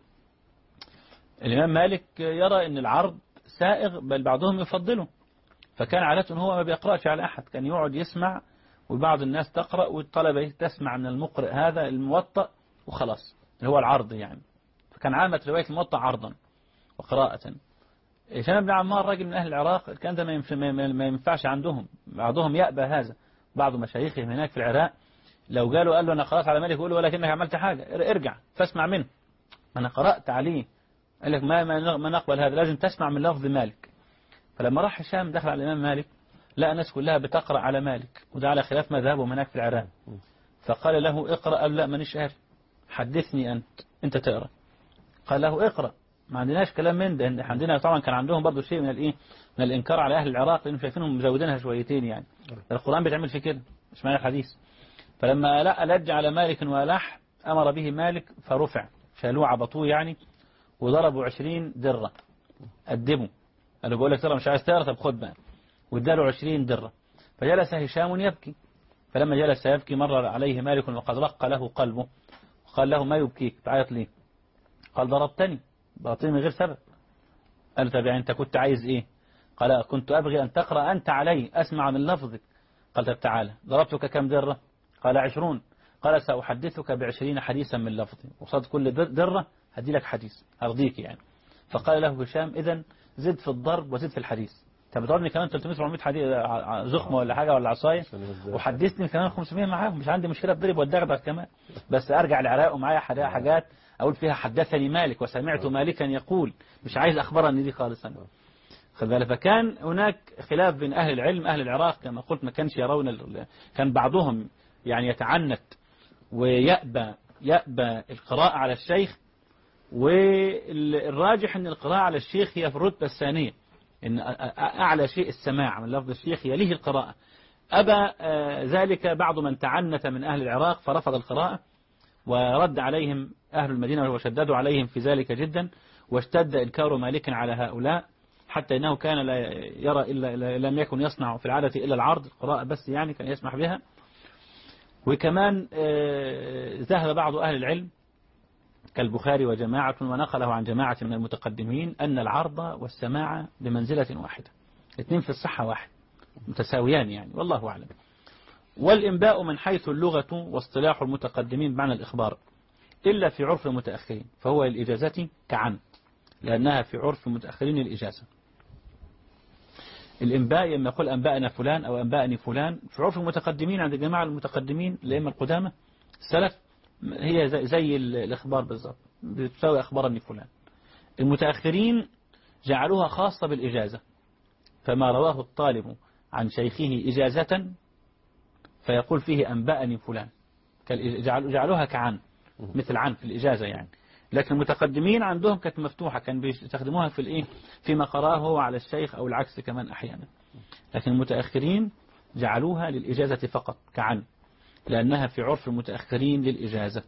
الإمام مالك يرى أن العرض سائغ، بل بعضهم يفضله. فكان عادة هو ما بيقرأش على أحد، كان يقعد يسمع، وبعض الناس تقرأ والطلبة تسمع من المقرئ هذا الموطأ وخلاص، اللي هو العرض يعني. فكان عامة رواية الموطأ عرضا وقراءة. هشام بن عمار راجل من أهل العراق، كان ده ما ينفعش عندهم، بعضهم يأبى هذا. بعض مشايخهم هناك في العراق لو قال له أنا قرأت على مالك، يقول له ولكنك عملت حاجة، ارجع فاسمع منه، أنا قرأت عليه. قال لك ما نقبل هذا، لازم تسمع من لفظ مالك. فلما راح هشام دخل على الإمام مالك، لا الناس كلها بتقرأ على مالك، وده على خلاف مذهبهم هناك في العراق. فقال له اقرأ. قال لا مانيش قاري، حدثني أنت تقرأ. قال له اقرأ، ما عندناش كلام من ده. عندنا طبعا كان عندهم برضو شيء من الإنكار على أهل العراق، لأنهم شايفينهم مزودينها شويتين يعني. القرآن بيتعمل في كده، مش معنى الحديث. فلما لج على مالك وألح، أمر به مالك فرفع، شالوه عبطوه يعني، وضربوا 20 درة، أدبوا. قالوا بقول لك ترى مش عايز تقرأ، طب خد بقى، واداله 20 درة. فجلس هشام يبكي. فلما جلس يبكي مر عليه مالك وقد رق له قلبه، وقال له ما يبكيك، تعيط ليه؟ قال ضربتني من غير سبب. قال طب يعني أنت كنت عايز إيه؟ قال كنت أبغي أن تقرأ أنت علي، أسمع من لفظك. قال طب تعالى، ضربتك كم درة؟ قال 20. قال سأحدثك ب20 حديثا من لفظي، وصاد كل درة هدي لك حديث أرضيك يعني. فقال له هشام إذن زد في الضرب وزد في الحديث. طب ضربني كمان 300-400 حديث زخمة ولا حاجة ولا عصاية، وحدثني كمان 500 معاهم، مش عندي مشكلة بضرب والدغدغ كمان، بس أرجع العراق ومعايا حاجات أقول فيها حدثني مالك وسمعت مالكا يقول، مش عايز أخبرني دي خالص أنا. فكان هناك خلاف بين أهل العلم. أهل العراق كما قلت ما كانش يرون، كان بعضهم يعني يتعنت ويأبى القراءة على الشيخ، والراجح أن القراءة على الشيخ هي في الرتبة الثانية، إن أعلى شيء السماع من لفظ الشيخ يليه القراءة. أبى ذلك بعض من تعنت من أهل العراق فرفض القراءة، ورد عليهم أهل المدينة وشددوا عليهم في ذلك جدا، واشتد إنكار مالك على هؤلاء، حتى إنه كان لا يرى إلا لم يكن يصنع في العادة إلا العرض، القراءة بس يعني كان يسمح بها. وكمان ذهب بعض أهل العلم كالبخاري وجماعة، ونقله عن جماعة من المتقدمين، أن العرض والسماع بمنزلة واحدة، الاثنين في الصحة واحد، متساويان يعني، والله أعلم. والإنباء من حيث اللغة واصطلاح المتقدمين بمعنى الإخبار، إلا في عرف المتأخرين فهو الإجازة كعن، لأنها في عرف المتأخرين الإجازة. الإنباء لما يقول أنبأنا فلان أو أنبأني فلان، في عرف المتقدمين عند جماعة المتقدمين الأئمة القدامى السلف هي زي الإخبار بالضبط، بتساوي أخبرني فلان. المتأخرين جعلوها خاصة بالإجازة، فما رواه الطالب عن شيخه إجازة فيقول فيه أنبأني فلان، جعلوها كعن، مثل عن في الإجازة يعني. لكن المتقدمين عندهم كانت مفتوحة، كان بيستخدموها في فيما قرأه هو على الشيخ أو العكس كمان أحيانا. لكن المتأخرين جعلوها للإجازة فقط كعن، لأنها في عرف المتأخرين للإجازة.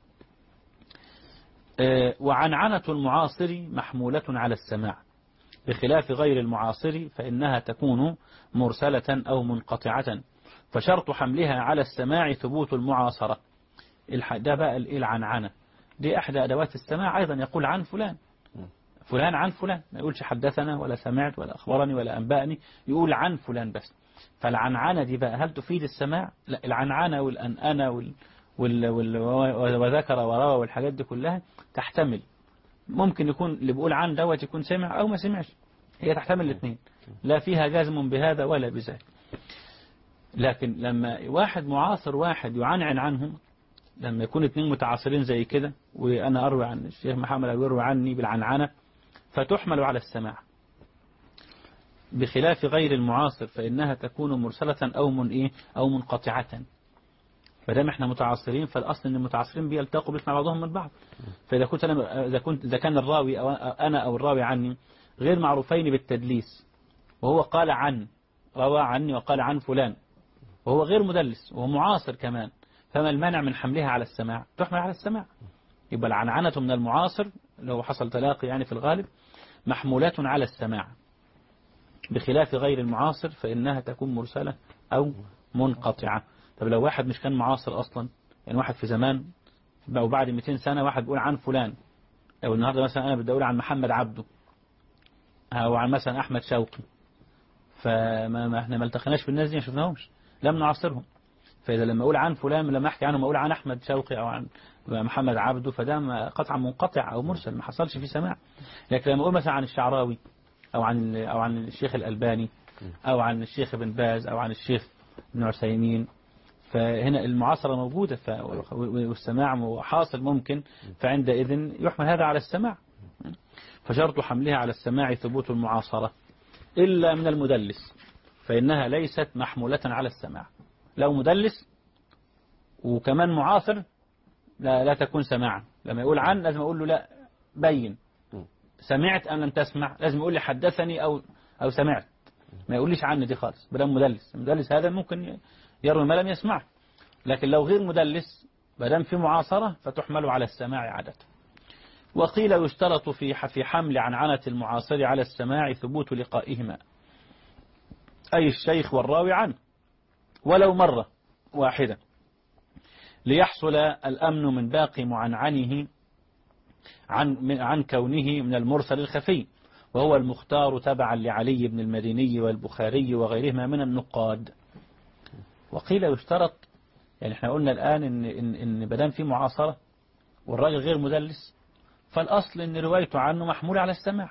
وعنعنة المعاصر محمولة على السماع، بخلاف غير المعاصر فإنها تكون مرسلة أو منقطعة، فشرط حملها على السماع ثبوت المعاصرة. ده بقى العنعنة دي أحدى أدوات السماع، أيضا يقول عن فلان، فلان عن فلان، ما يقولش حدثنا ولا سمعت ولا أخبرني ولا أنبأني، يقول عن فلان بس. فالعنعنة دي بقى هل تفيد السماع؟ لا، العنعنة والأنأنة وذكر وروى والحاجات دي كلها تحتمل، ممكن يكون اللي بيقول عن دوت يكون سمع أو ما سمعش، هي تحتمل الاثنين، لا فيها جازم بهذا ولا بذاك. لكن لما واحد معاصر واحد يعنعن عنهم، لما يكون اثنين متعاصرين زي كده، وأنا أروي عن الشيخ محمد أو يروي عني بالعنعنة، فتحمل على السماع، بخلاف غير المعاصر فإنها تكون مرسلة أو منقطعة. فدام احنا متعاصرين، فالأصل أن المتعاصرين بيلتقوا بيسمع بعضهم من بعض. فإذا إذا كان الراوي أو أنا أو الراوي عني غير معروفين بالتدليس، وهو قال عن، روى عني وقال عن فلان، وهو غير مدلس وهو معاصر كمان، فما المانع من حملها على السماع؟ تحمل على السماع. يبقى العنعنة من المعاصر اللي هو حصل تلاقي يعني في الغالب محمولات على السماع، بخلاف غير المعاصر فإنها تكون مرسلة أو منقطعة. طب لو واحد مش كان معاصر أصلا، يعني واحد في زمان أو بعد 200 سنة واحد بيقول عن فلان، أو النهاردة مثلا أنا بدي أقول عن محمد عبده أو عن مثلا أحمد شوقي، فما احنا ما التقيناش بالناس دي، ما شفناهمش، لم نعاصرهم. فإذا لما أقول عن فلان لما أحكي عنه ما أقول عن أحمد شوقي أو عن محمد عبده، فده قطعا منقطع أو مرسل ما حصلش فيه سماع. لكن لما أقول مثلا عن الشعراوي أو عن الشيخ الألباني أو عن الشيخ ابن باز أو عن الشيخ ابن عثيمين، فهنا المعاصرة موجودة والسماع حاصل ممكن، فعندئذ يحمل هذا على السماع. فشرط حملها على السماع ثبوت المعاصرة إلا من المدلس، فإنها ليست محمولة على السماع. لو مدلس وكمان معاصر لا تكون سماعا. لما يقول عن لازم أقول له لا بين سمعت أم لم تسمع، لازم يقول لي حدثني أو سمعت، ما يقوليش عني دي خالص. بدل مدلس، المدلس هذا ممكن يروي ما لم يسمع. لكن لو غير مدلس بدل في معاصرة فتحمل على السماع عادة. وقيل يشترط في حمل عنعنة المعاصر على السماع ثبوت لقائهما، أي الشيخ والراوي عنه ولو مرة واحدة، ليحصل الأمن من باقي معنعنه عن كونه من المرسل الخفي، وهو المختار تبعا لعلي بن المديني والبخاري وغيرهما من النقاد. وقيل يشترط، يعني احنا قلنا الآن إن بدام في معاصرة والراجل غير مدلس، فالأصل إن روايته عنه محمولة على السماع،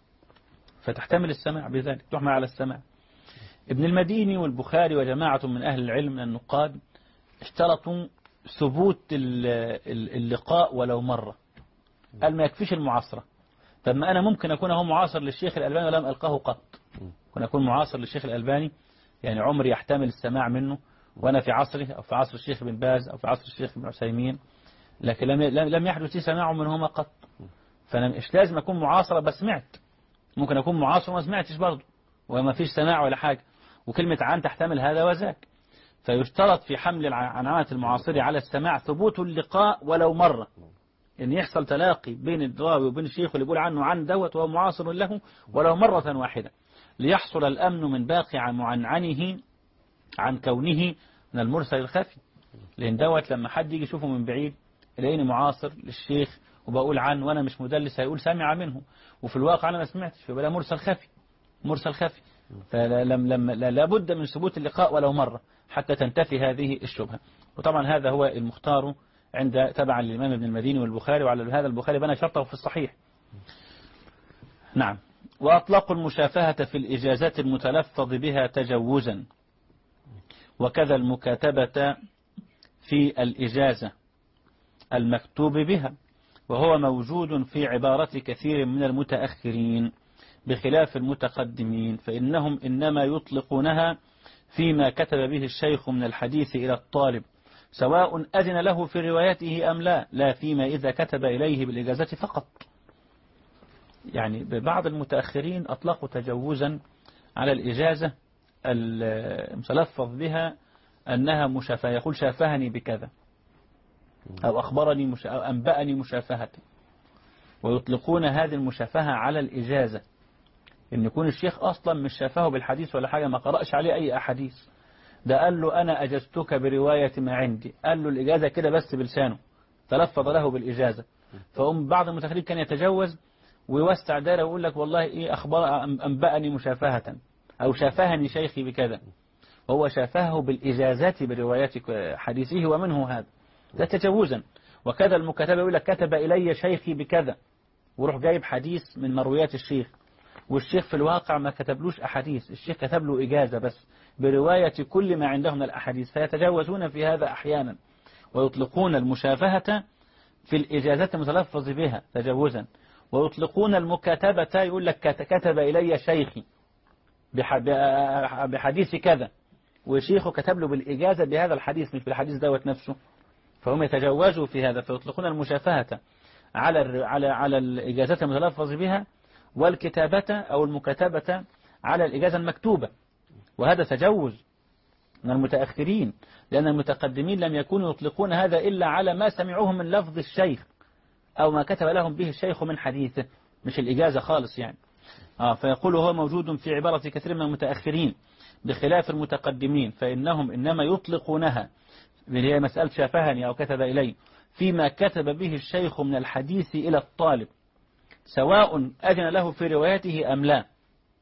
فتحتمل السماع بذلك، تحمل على السماع. ابن المديني والبخاري وجماعة من أهل العلم من النقاد اشترطوا ثبوت اللقاء ولو مرة، قال ما يكفيش المعاصرة. طب ما أنا ممكن أكون هو معاصر للشيخ الألباني ولم ألقاه قط، ممكن أكون معاصر للشيخ الألباني يعني عمري يحتمل السماع منه وأنا في عصره أو في عصر الشيخ بن باز أو في عصر الشيخ بن عثيمين، لكن لم يحدث لي سماع منهما قط. فأنا مش لازم أكون معاصرة بس سمعت، ممكن أكون معاصر وما سمعتش برضه وما فيش سماع ولا حاجة، وكلمة عن تحتمل هذا وذاك. فيشترط في حمل عنعنة المعاصر على السماع ثبوت اللقاء ولو مرة، إن يحصل تلاقي بين الراوي وبين الشيخ اللي يقول عنه عن دوت وهو معاصر له ولو مرة واحدة، ليحصل الأمن من باقي عن معنعنه عن كونه من المرسل الخفي. لأن دوت لما حد يجي يشوفه من بعيد يلاقيني معاصر للشيخ وبقول عنه وأنا مش مدلس، هيقول سامع منه وفي الواقع أنا ما سمعتش، فبلا مرسل خفي، مرسل خفي. فلا بد من ثبوت اللقاء ولو مرة حتى تنتفي هذه الشبهة. وطبعا هذا هو المختار عند تبعا للإمام ابن المديني والبخاري، وعلى هذا البخاري بنى شرطه في الصحيح. نعم. وأطلقوا المشافهة في الإجازات المتلفظ بها تجوزا، وكذا المكاتبة في الإجازة المكتوب بها، وهو موجود في عبارة كثير من المتأخرين بخلاف المتقدمين، فإنهم إنما يطلقونها فيما كتب به الشيخ من الحديث إلى الطالب سواء أذن له في روايته أم لا فيما إذا كتب إليه بالإجازة فقط. يعني ببعض المتأخرين أطلقوا تجوزا على الإجازة المتلفظ بها أنها مشافهة، يقول شافهني بكذا أو أخبرني أو أنبأني مشافهة، ويطلقون هذه المشافهة على الإجازة، إن يكون الشيخ أصلا مش شافه بالحديث ولا حاجة، ما قرأش عليه أي أحاديث، ده قال له أنا أجزتك برواية ما عندي، قال له الإجازة كده بس بلسانه، تلفظ له بالإجازة. فهم بعض المتأخرين كان يتجوز ويوسع دائرة ويقول لك والله إيه أخبار أنبأني مشافهة أو شافهني شيخي بكذا، وهو شافهه بالإجازات بروايات حديثه ومنه هذا، ده تجوزا. وكذا المكاتبة يقول لك كتب إلي شيخي بكذا، وروح جايب حديث من مرويات الشيخ، والشيخ في الواقع ما كتبلوش أحاديث، الشيخ كتب له إجازة بس برواية كل ما عندهم من الأحاديث، فيتجاوزون في هذا أحيانا. ويطلقون المشافهة في الإجازات المتلفظ بها تجاوزا، ويطلقون المكاتبة يقول لك كتب إلي شيخي بحديث كذا، وشيخه كتب له بالإجازة بهذا الحديث مش بالحديث دوت نفسه، فهم يتجاوزوا في هذا. فيطلقون المشافهة على الإجازات المتلفظ بها، والكتابة أو المكاتبة على الإجازة المكتوبة، وهذا تجوز من المتأخرين، لأن المتقدمين لم يكونوا يطلقون هذا إلا على ما سمعوه من لفظ الشيخ أو ما كتب لهم به الشيخ من حديثه، مش الإجازة خالص يعني. فيقول هو موجود في عبارة كثير من المتأخرين بخلاف المتقدمين، فإنهم إنما يطلقونها، اللي هي مسألة شافهني أو كتب إلي، فيما كتب به الشيخ من الحديث إلى الطالب، سواء أذن له في روايته أم لا،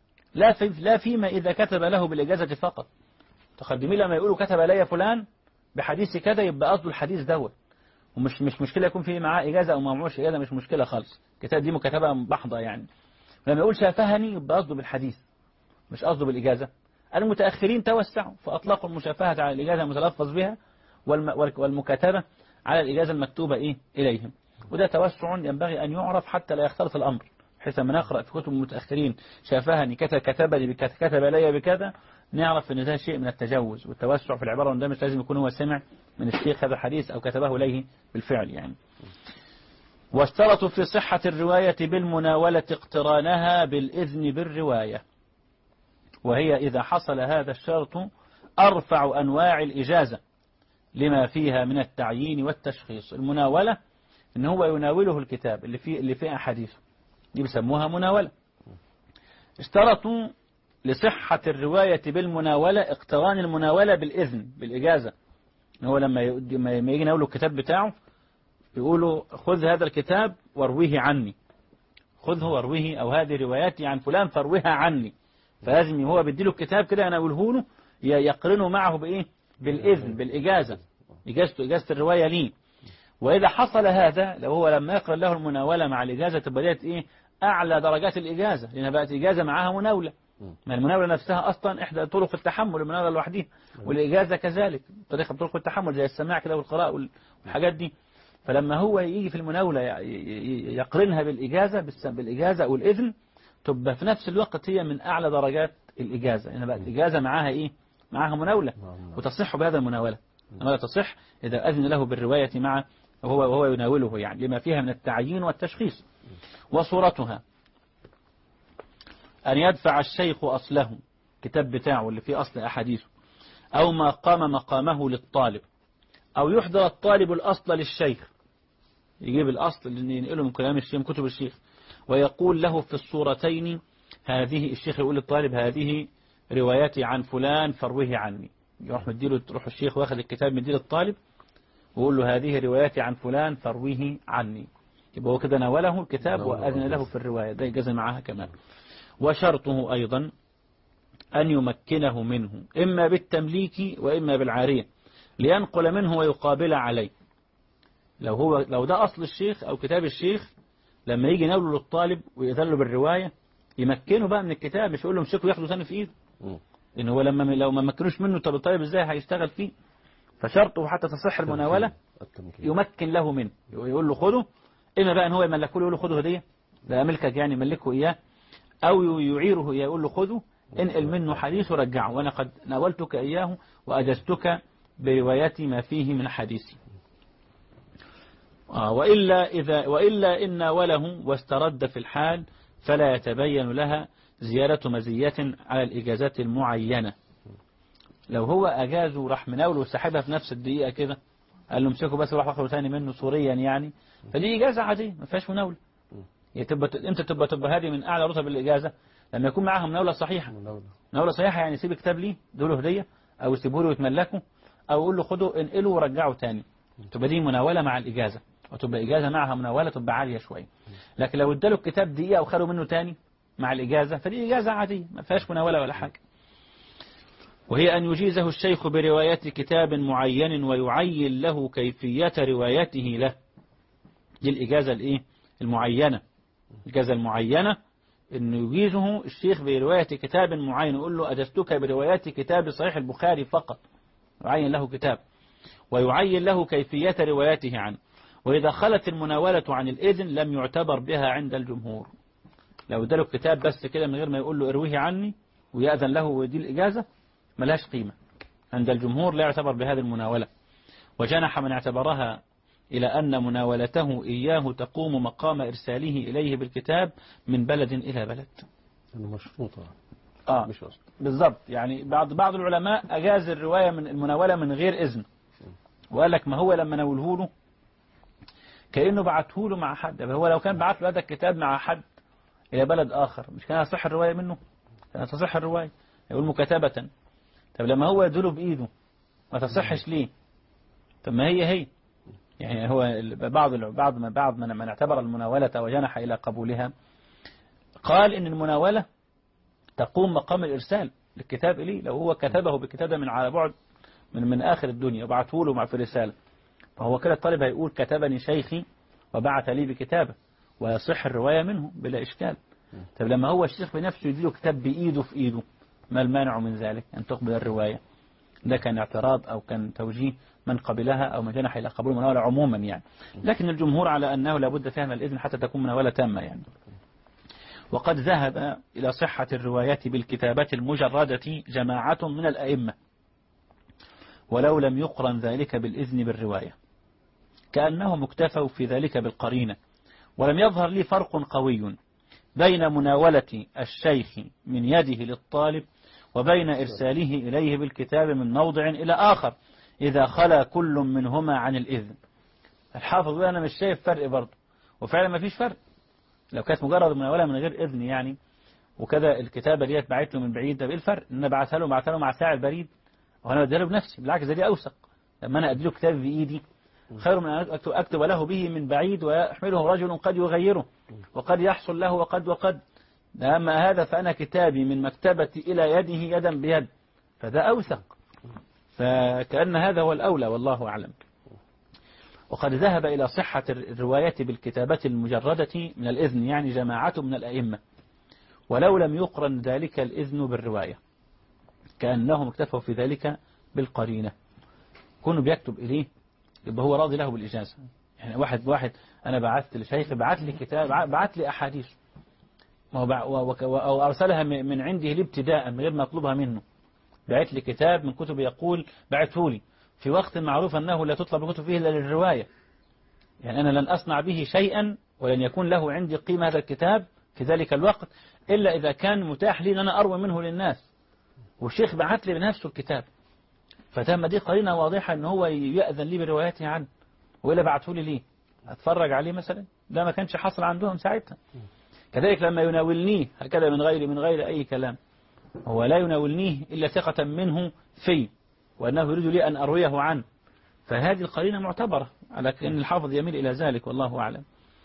لا فيما إذا كتب له بالإجازة فقط. المتقدمين لما يقولوا كتب لي فلان بحديث كذا يبقى قصده الحديث دوت، ومش مشكلة يكون فيه معاه إجازة أو ما معهوش إجازة، مش مشكلة خالص، الكتاب دي مكتبة بحضة يعني. لما يقول شافهني يبقى قصده بالحديث مش قصده بالإجازة. المتأخرين توسعوا فأطلقوا المشافهة على الإجازة المتلفظ بها والمكاتبة على الإجازة المكتوبة إليهم، وده توسع ينبغي أن يعرف حتى لا يختلط الأمر، حيث ما نقرأ في كتب المتأخرين شافهني كتب لي بكذا، نعرف أن ده شيء من التجوز والتوسع في العبارة، وده مش لازم يكون هو سمع من الشيخ هذا الحديث أو كتبه إليه بالفعل يعني. واشترطوا في صحة الرواية بالمناولة اقترانها بالإذن بالرواية، وهي إذا حصل هذا الشرط أرفع أنواع الإجازة لما فيها من التعيين والتشخيص. المناولة إن هو يناوله الكتاب اللي فيه أحاديثه، دي بيسموها مناولة. اشترطوا لصحة الرواية بالمناولة اقتران المناولة بالإذن بالإجازة، إن هو لما يجي يناوله الكتاب بتاعه يقولوا خذ هذا الكتاب وارويه عني، خذه وارويه، أو هذه رواياتي عن فلان فارويها عني، فلازم هو بيديله الكتاب كده يناوله له يقرنه معه بإيه؟ بالإذن بالإجازة، إجازة الرواية ليه. وإذا حصل هذا لو هو لما يقرن له المناولة مع الإجازة تبقى ديت إيه؟ أعلى درجات الإجازة، لأنها بقت إجازة معها مناولة. ما المناولة نفسها أصلا إحدى طرق التحمل، المناولة لوحدها، والإجازة كذلك طريقة طرق التحمل زي السماع كده والقراءة والحاجات دي. فلما هو يجي في المناولة يقرنها بالإجازة والإذن، تبقى في نفس الوقت هي من أعلى درجات الإجازة، لأنها بقت إجازة معها إيه؟ معها مناولة، وتصح بهذا المناولة. المناولة تصح إذا أذن له بالرواية مع وهو يناوله يعني، لما فيها من التعيين والتشخيص. وصورتها أن يدفع الشيخ أصله، كتاب بتاعه اللي فيه أصل أحاديثه، أو ما قام مقامه للطالب، أو يحضر الطالب الأصل للشيخ، يجيب الأصل اللي ينقله من كلام الشيخ من كتب الشيخ، ويقول له في الصورتين هذه، الشيخ يقول للطالب هذه رواياتي عن فلان فرويه عني، يروح الشيخ واخذ الكتاب مدير الطالب ويقول له هذه رواياتي عن فلان فرويه عني، يبقى هو كده ناوله الكتاب وأذن له في الرواية، ده يجازي معها كمان. وشرطه أيضا أن يمكنه منه إما بالتمليك وإما بالعارية، لينقل منه ويقابل عليه. لو ده أصل الشيخ أو كتاب الشيخ، لما يجي ناوله للطالب ويأذن له بالرواية يمكنه بقى من الكتاب، مش يقول له امسكه ياخده ثاني في إيده، لأن هو لو ما مكنوش منه طب الطالب إزاي هيشتغل فيه. فشرطه حتى تصح المناولة يمكن له منه، يقول له خده، إما بقى إن هو يملكه له يقول له خده هدية، ده ملكك يعني ملكه إياه، أو يعيره يقول له خده انقل منه حديث ورجعه، وأنا قد ناولتك إياه وأجزتك بروايتي ما فيه من حديثي. وإلا إن ناوله واسترد في الحال فلا يتبين لها زيادة مزية على الإجازات المعينة. لو هو أجازه وراح مناوله وسحبها في نفس الدقيقة كده، قال له امسكه بس وراح واخده ثاني منه صوريا يعني، فدي إجازة عادية ما فيهاش مناولة. امتى تبقى هذه من أعلى رتب الإجازة؟ لما يكون معها مناولة صحيحة. مناولة صحيحة يعني يسيب كتاب ليه دوله هدية، أو يسيبه له ويتملكه، أو يقول له خده انقله ورجعه تاني، تبقى دي مناولة مع الإجازة، وتبقى إجازة معها مناولة تبقى عالية شوية. لكن لو اداله الكتاب دقيقة وخدوا منه تاني مع الإجازة فدي إجازة عادية ما فيهاش مناولة ولا حاجة. وهي أن يجيزه الشيخ برواية كتاب معين ويعين له كيفية روايته له. دي الإجازة المعينة، الإجازة المعينة أنه يجيزه الشيخ برواية كتاب معين، يقول له أجزتك بروايات كتاب صحيح البخاري فقط، يعين له كتاب ويعين له كيفية روايته عنه. وإذا خلت المناولة عن الإذن لم يعتبر بها عند الجمهور. لو اداله الكتاب بس كده من غير ما يقول له ارويه عني ويأذن له ودي الإجازة ملهاش قيمة عند الجمهور، لا يعتبر بهذه المناولة. وجنح من اعتبرها إلى أن مناولته إياه تقوم مقام إرساله إليه بالكتاب من بلد إلى بلد. مشروطة. مش وصف. بالضبط. يعني بعض العلماء أجاز الرواية من المناولة من غير إذن، وقال لك ما هو لما ناوله له كأنه بعته له مع حد. هو لو كان بعت له هذا الكتاب مع حد إلى بلد آخر مش كان تصح الرواية منه؟ كانت تصح الرواية، يقول مكاتبة. طب لما هو يدله بإيده ما تصحش ليه؟ طب ما هي يعني هو بعض من اعتبر المناولة وجنح إلى قبولها قال إن المناولة تقوم مقام الإرسال للكتاب إليه. لو هو كتبه بكتابة من على بعد من آخر الدنيا وبعته له مع في رسالة، فهو كده الطالب هيقول كتبني شيخي وبعث لي بكتابة، ويصح الرواية منه بلا إشكال. طب لما هو الشيخ بنفسه يديله كتاب بإيده في إيده، ما المانع من ذلك أن تقبل الرواية؟ ده كان اعتراض أو كان توجيه من قبلها أو من جنح إلى قبول المناولة عموما يعني. لكن الجمهور على أنه لابد فيها من الإذن حتى تكون مناولة تامة يعني. وقد ذهب إلى صحة الروايات بالكتابة المجردة جماعة من الأئمة، ولو لم يقرن ذلك بالإذن بالرواية، كأنهم اكتفوا في ذلك بالقرينة. ولم يظهر لي فرق قوي بين مناولة الشيخ من يده للطالب وبين إرساله إليه بالكتاب من موضع إلى آخر إذا خلا كل منهما عن الإذن. الحافظ أنا مش شايف فرق برضه، وفعلا ما فيش فرق. لو كانت مجرد مناولة من غير إذن يعني، وكذا الكتابة ديت بعت له من بعيد، ده إيه الفرق؟ إن أنا بعتها له مع ساعة البريد وأنا بديها له بنفسي. بالعكس ده دي أوثق. لما أنا أديله كتاب بإيدي خير من أن أكتب له به من بعيد ويحمله رجل قد يغيره وقد يحصل له وقد. أما هذا فأنا كتابي من مكتبة إلى يده يدا بيد، فده أوثق. فكأن هذا هو الأولى والله أعلم. وقد ذهب إلى صحة الروايات بالكتابة المجردة من الإذن يعني جماعة من الأئمة، ولو لم يقرن ذلك الإذن بالرواية، كأنهم اكتفوا في ذلك بالقرينة. كونه بيكتب إليه يبقى هو راضي له بالإجازة. يعني واحد أنا بعثت لشيخ بعث لي كتاب، بعث لي أحاديث أو أرسلها من عنده لابتداء من غير ما أطلبها منه. بعث لي كتاب من كتب يقول بعثه لي في وقت معروف أنه لا تطلب الكتب فيه إلا للرواية. يعني أنا لن أصنع به شيئا ولن يكون له عندي قيمة هذا الكتاب في ذلك الوقت إلا إذا كان متاح لي أن أنا أروي منه للناس، والشيخ بعث لي بنفسه الكتاب. فتم دي قرينة واضحة أن هو يأذن لي بروايته عنه، وإلا بعثه لي ليه؟ أتفرج عليه مثلا؟ ده ما كانش حصل عندهم ساعتها. كذلك لما يناولنيه هكذا من غير أي كلام، هو لا يناولنيه إلا ثقة منه في وأنه يريد لي أن أرويه عنه، فهذه القرينة معتبرة على أن الحافظ يميل إلى ذلك والله أعلم.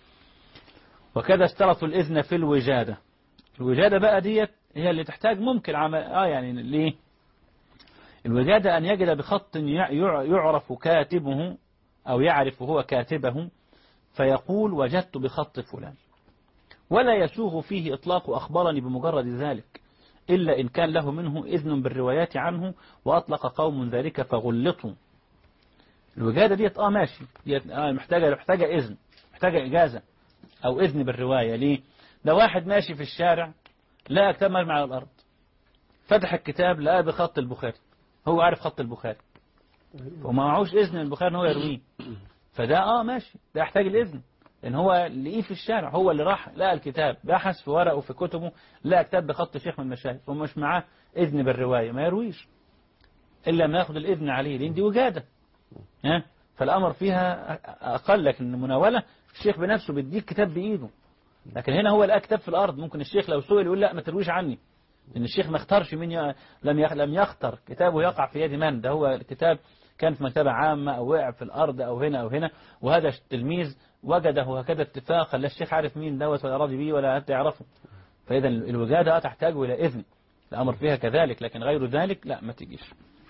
وكذا اشترطوا الإذن في الوجادة. الوجادة بقى ديت هي اللي تحتاج ممكن يعني ليه؟ الوجادة أن يجد بخط يعرف كاتبه أو يعرف هو كاتبه فيقول وجدت بخط فلان، ولا يسوغ فيه إطلاق أخبرني بمجرد ذلك إلا إن كان له منه إذن بالروايات عنه وأطلق قوم ذلك فغلطوا. الوجادة ديت ماشي، ديت محتاجة إذن، محتاجة إجازة أو إذن بالرواية. ليه؟ ده واحد ماشي في الشارع لقى كتاب مرمي على الأرض، فتح الكتاب لقى بخط البخاري، هو عارف خط البخاري وما معهوش إذن البخاري إن هو يرويه، فده ماشي، ده يحتاج الإذن لأن هو لقيه في الشارع، هو اللي راح لقى الكتاب بحث في ورقه وفي كتبه لقى كتاب بخط شيخ من المشايخ ومش معاه إذن بالرواية، ما يرويش إلا ما ياخد الإذن عليه لأن دي وجادة. فالأمر فيها أقل. لكن المناولة الشيخ بنفسه بيديك كتاب بإيده، لكن هنا هو لقى كتاب في الأرض، ممكن الشيخ لو سئل يقول لا ما ترويش عني، لأن الشيخ ما اختارش لم يختار كتابه يقع في يد من، ده هو الكتاب كان في مكتبة عامة أو وقع في الأرض أو هنا، وهذا التلميذ وجده هكذا اتفاقا، لا الشيخ عارف مين دوت ولا راضي بيه ولا حتى يعرفه. فإذا الوجادة تحتاج إلى إذن، الأمر فيها كذلك، لكن غير ذلك لا ما تجيش.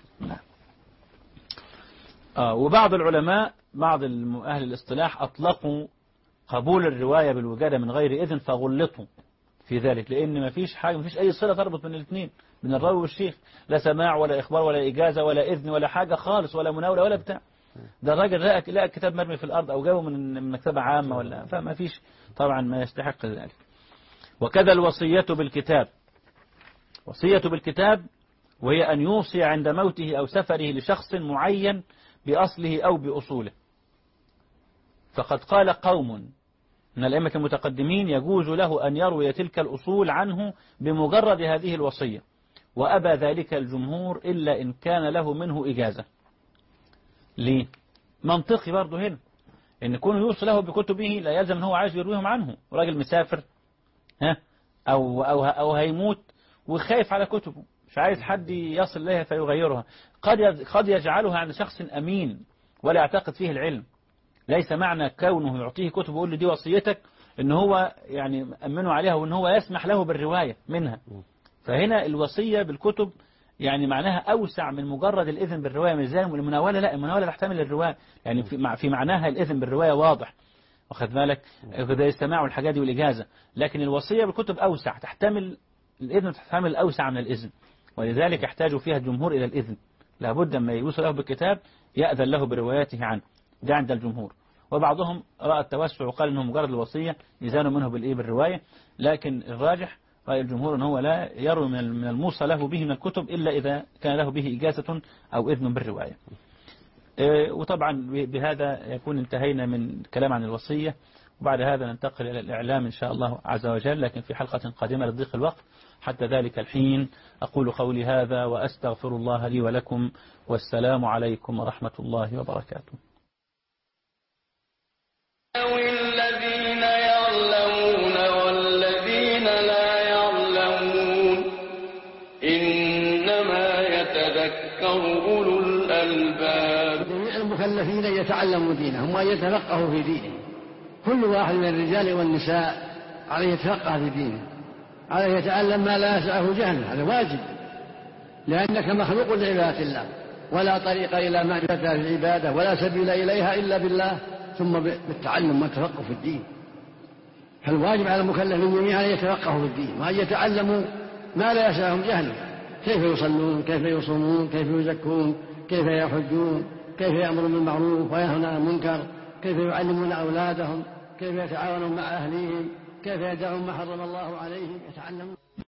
وبعض العلماء بعض أهل الاصطلاح أطلقوا قبول الرواية بالوجادة من غير إذن فغلطوا في ذلك، لأن ما فيش حاجة، ما فيش أي صلة تربط بين الاثنين، من الراوي والشيخ، لا سماع ولا إخبار ولا إجازة ولا إذن ولا حاجة خالص ولا مناولة ولا بتاع. ده الراجل لقى كتاب مرمي في الأرض أو جابه من مكتبة عامة ولا، فما فيش طبعا ما يستحق ذلك. وكذا الوصية بالكتاب. وصية بالكتاب وهي أن يوصي عند موته أو سفره لشخص معين بأصله أو بأصوله. فقد قال قوم من الأئمة المتقدمين يجوز له أن يروي تلك الأصول عنه بمجرد هذه الوصية، وأبى ذلك الجمهور إلا إن كان له منه إجازة. ليه؟ منطقي برضه هنا إن كونه يوصي له بكتبه لا يلزم أنه عايز يرويهم عنه، راجل مسافر أو هيموت وخايف على كتبه، مش عايز حد يصل إليها فيغيرها، قد يجعلها عند شخص أمين ولا يعتقد فيه العلم. ليس معنى كونه يعطيه كتب ويقول له دي وصيتك إن هو يعني أمنه عليها وإن هو يسمح له بالرواية منها. فهنا الوصية بالكتب يعني معناها أوسع من مجرد الإذن بالرواية، مش زي المناولة. لا، المناولة تحتمل الرواية، يعني في معناها الإذن بالرواية واضح، واخد بالك، ده السماع والحاجات دي والإجازة. لكن الوصية بالكتب أوسع، تحتمل الإذن، تحتمل أوسع من الإذن، ولذلك يحتاج فيها الجمهور إلى الإذن. لابد ما يوصل له بالكتاب يأذن له بروايته عنه، ده عند الجمهور. وبعضهم رأى التوسع وقال إنه مجرد الوصية يزال منه بالرواية، لكن الراجح رأي الجمهور أنه لا يروي من الموصى له به من الكتب إلا إذا كان له به إجازة أو إذن بالرواية. وطبعا بهذا يكون انتهينا من الكلام عن الوصية، وبعد هذا ننتقل إلى الإعلام إن شاء الله عز وجل، لكن في حلقة قادمة لضيق الوقت. حتى ذلك الحين أقول قولي هذا وأستغفر الله لي ولكم، والسلام عليكم ورحمة الله وبركاته. الذين يعلمون والذين لا يعلمون إنما يتذكر أولو الألباب. جميع المكلفين يتعلموا دينهم وأن يتفقهوا في دينهم. كل واحد من الرجال والنساء عليه يتفقه في دينه، عليه يتعلم ما لا يسعه جهله، هذا واجب، لأنك مخلوق لعبادة الله، ولا طريق إلى معرفتها في العبادة ولا سبيل إليها إلا بالله ثم بالتعلم والتفقه في الدين. فالواجب على المكلفين جميعا أن يتفقهوا في الدين وأن يتعلموا ما لا يسعهم جهله، كيف يصلون، كيف يصومون، كيف يزكون، كيف يحجون، كيف يأمرون بالمعروف وينهون عن المنكر، كيف يعلمون أولادهم، كيف يتعاونون مع أهليهم، كيف يدعون ما حرم الله عليهم، يتعلمون.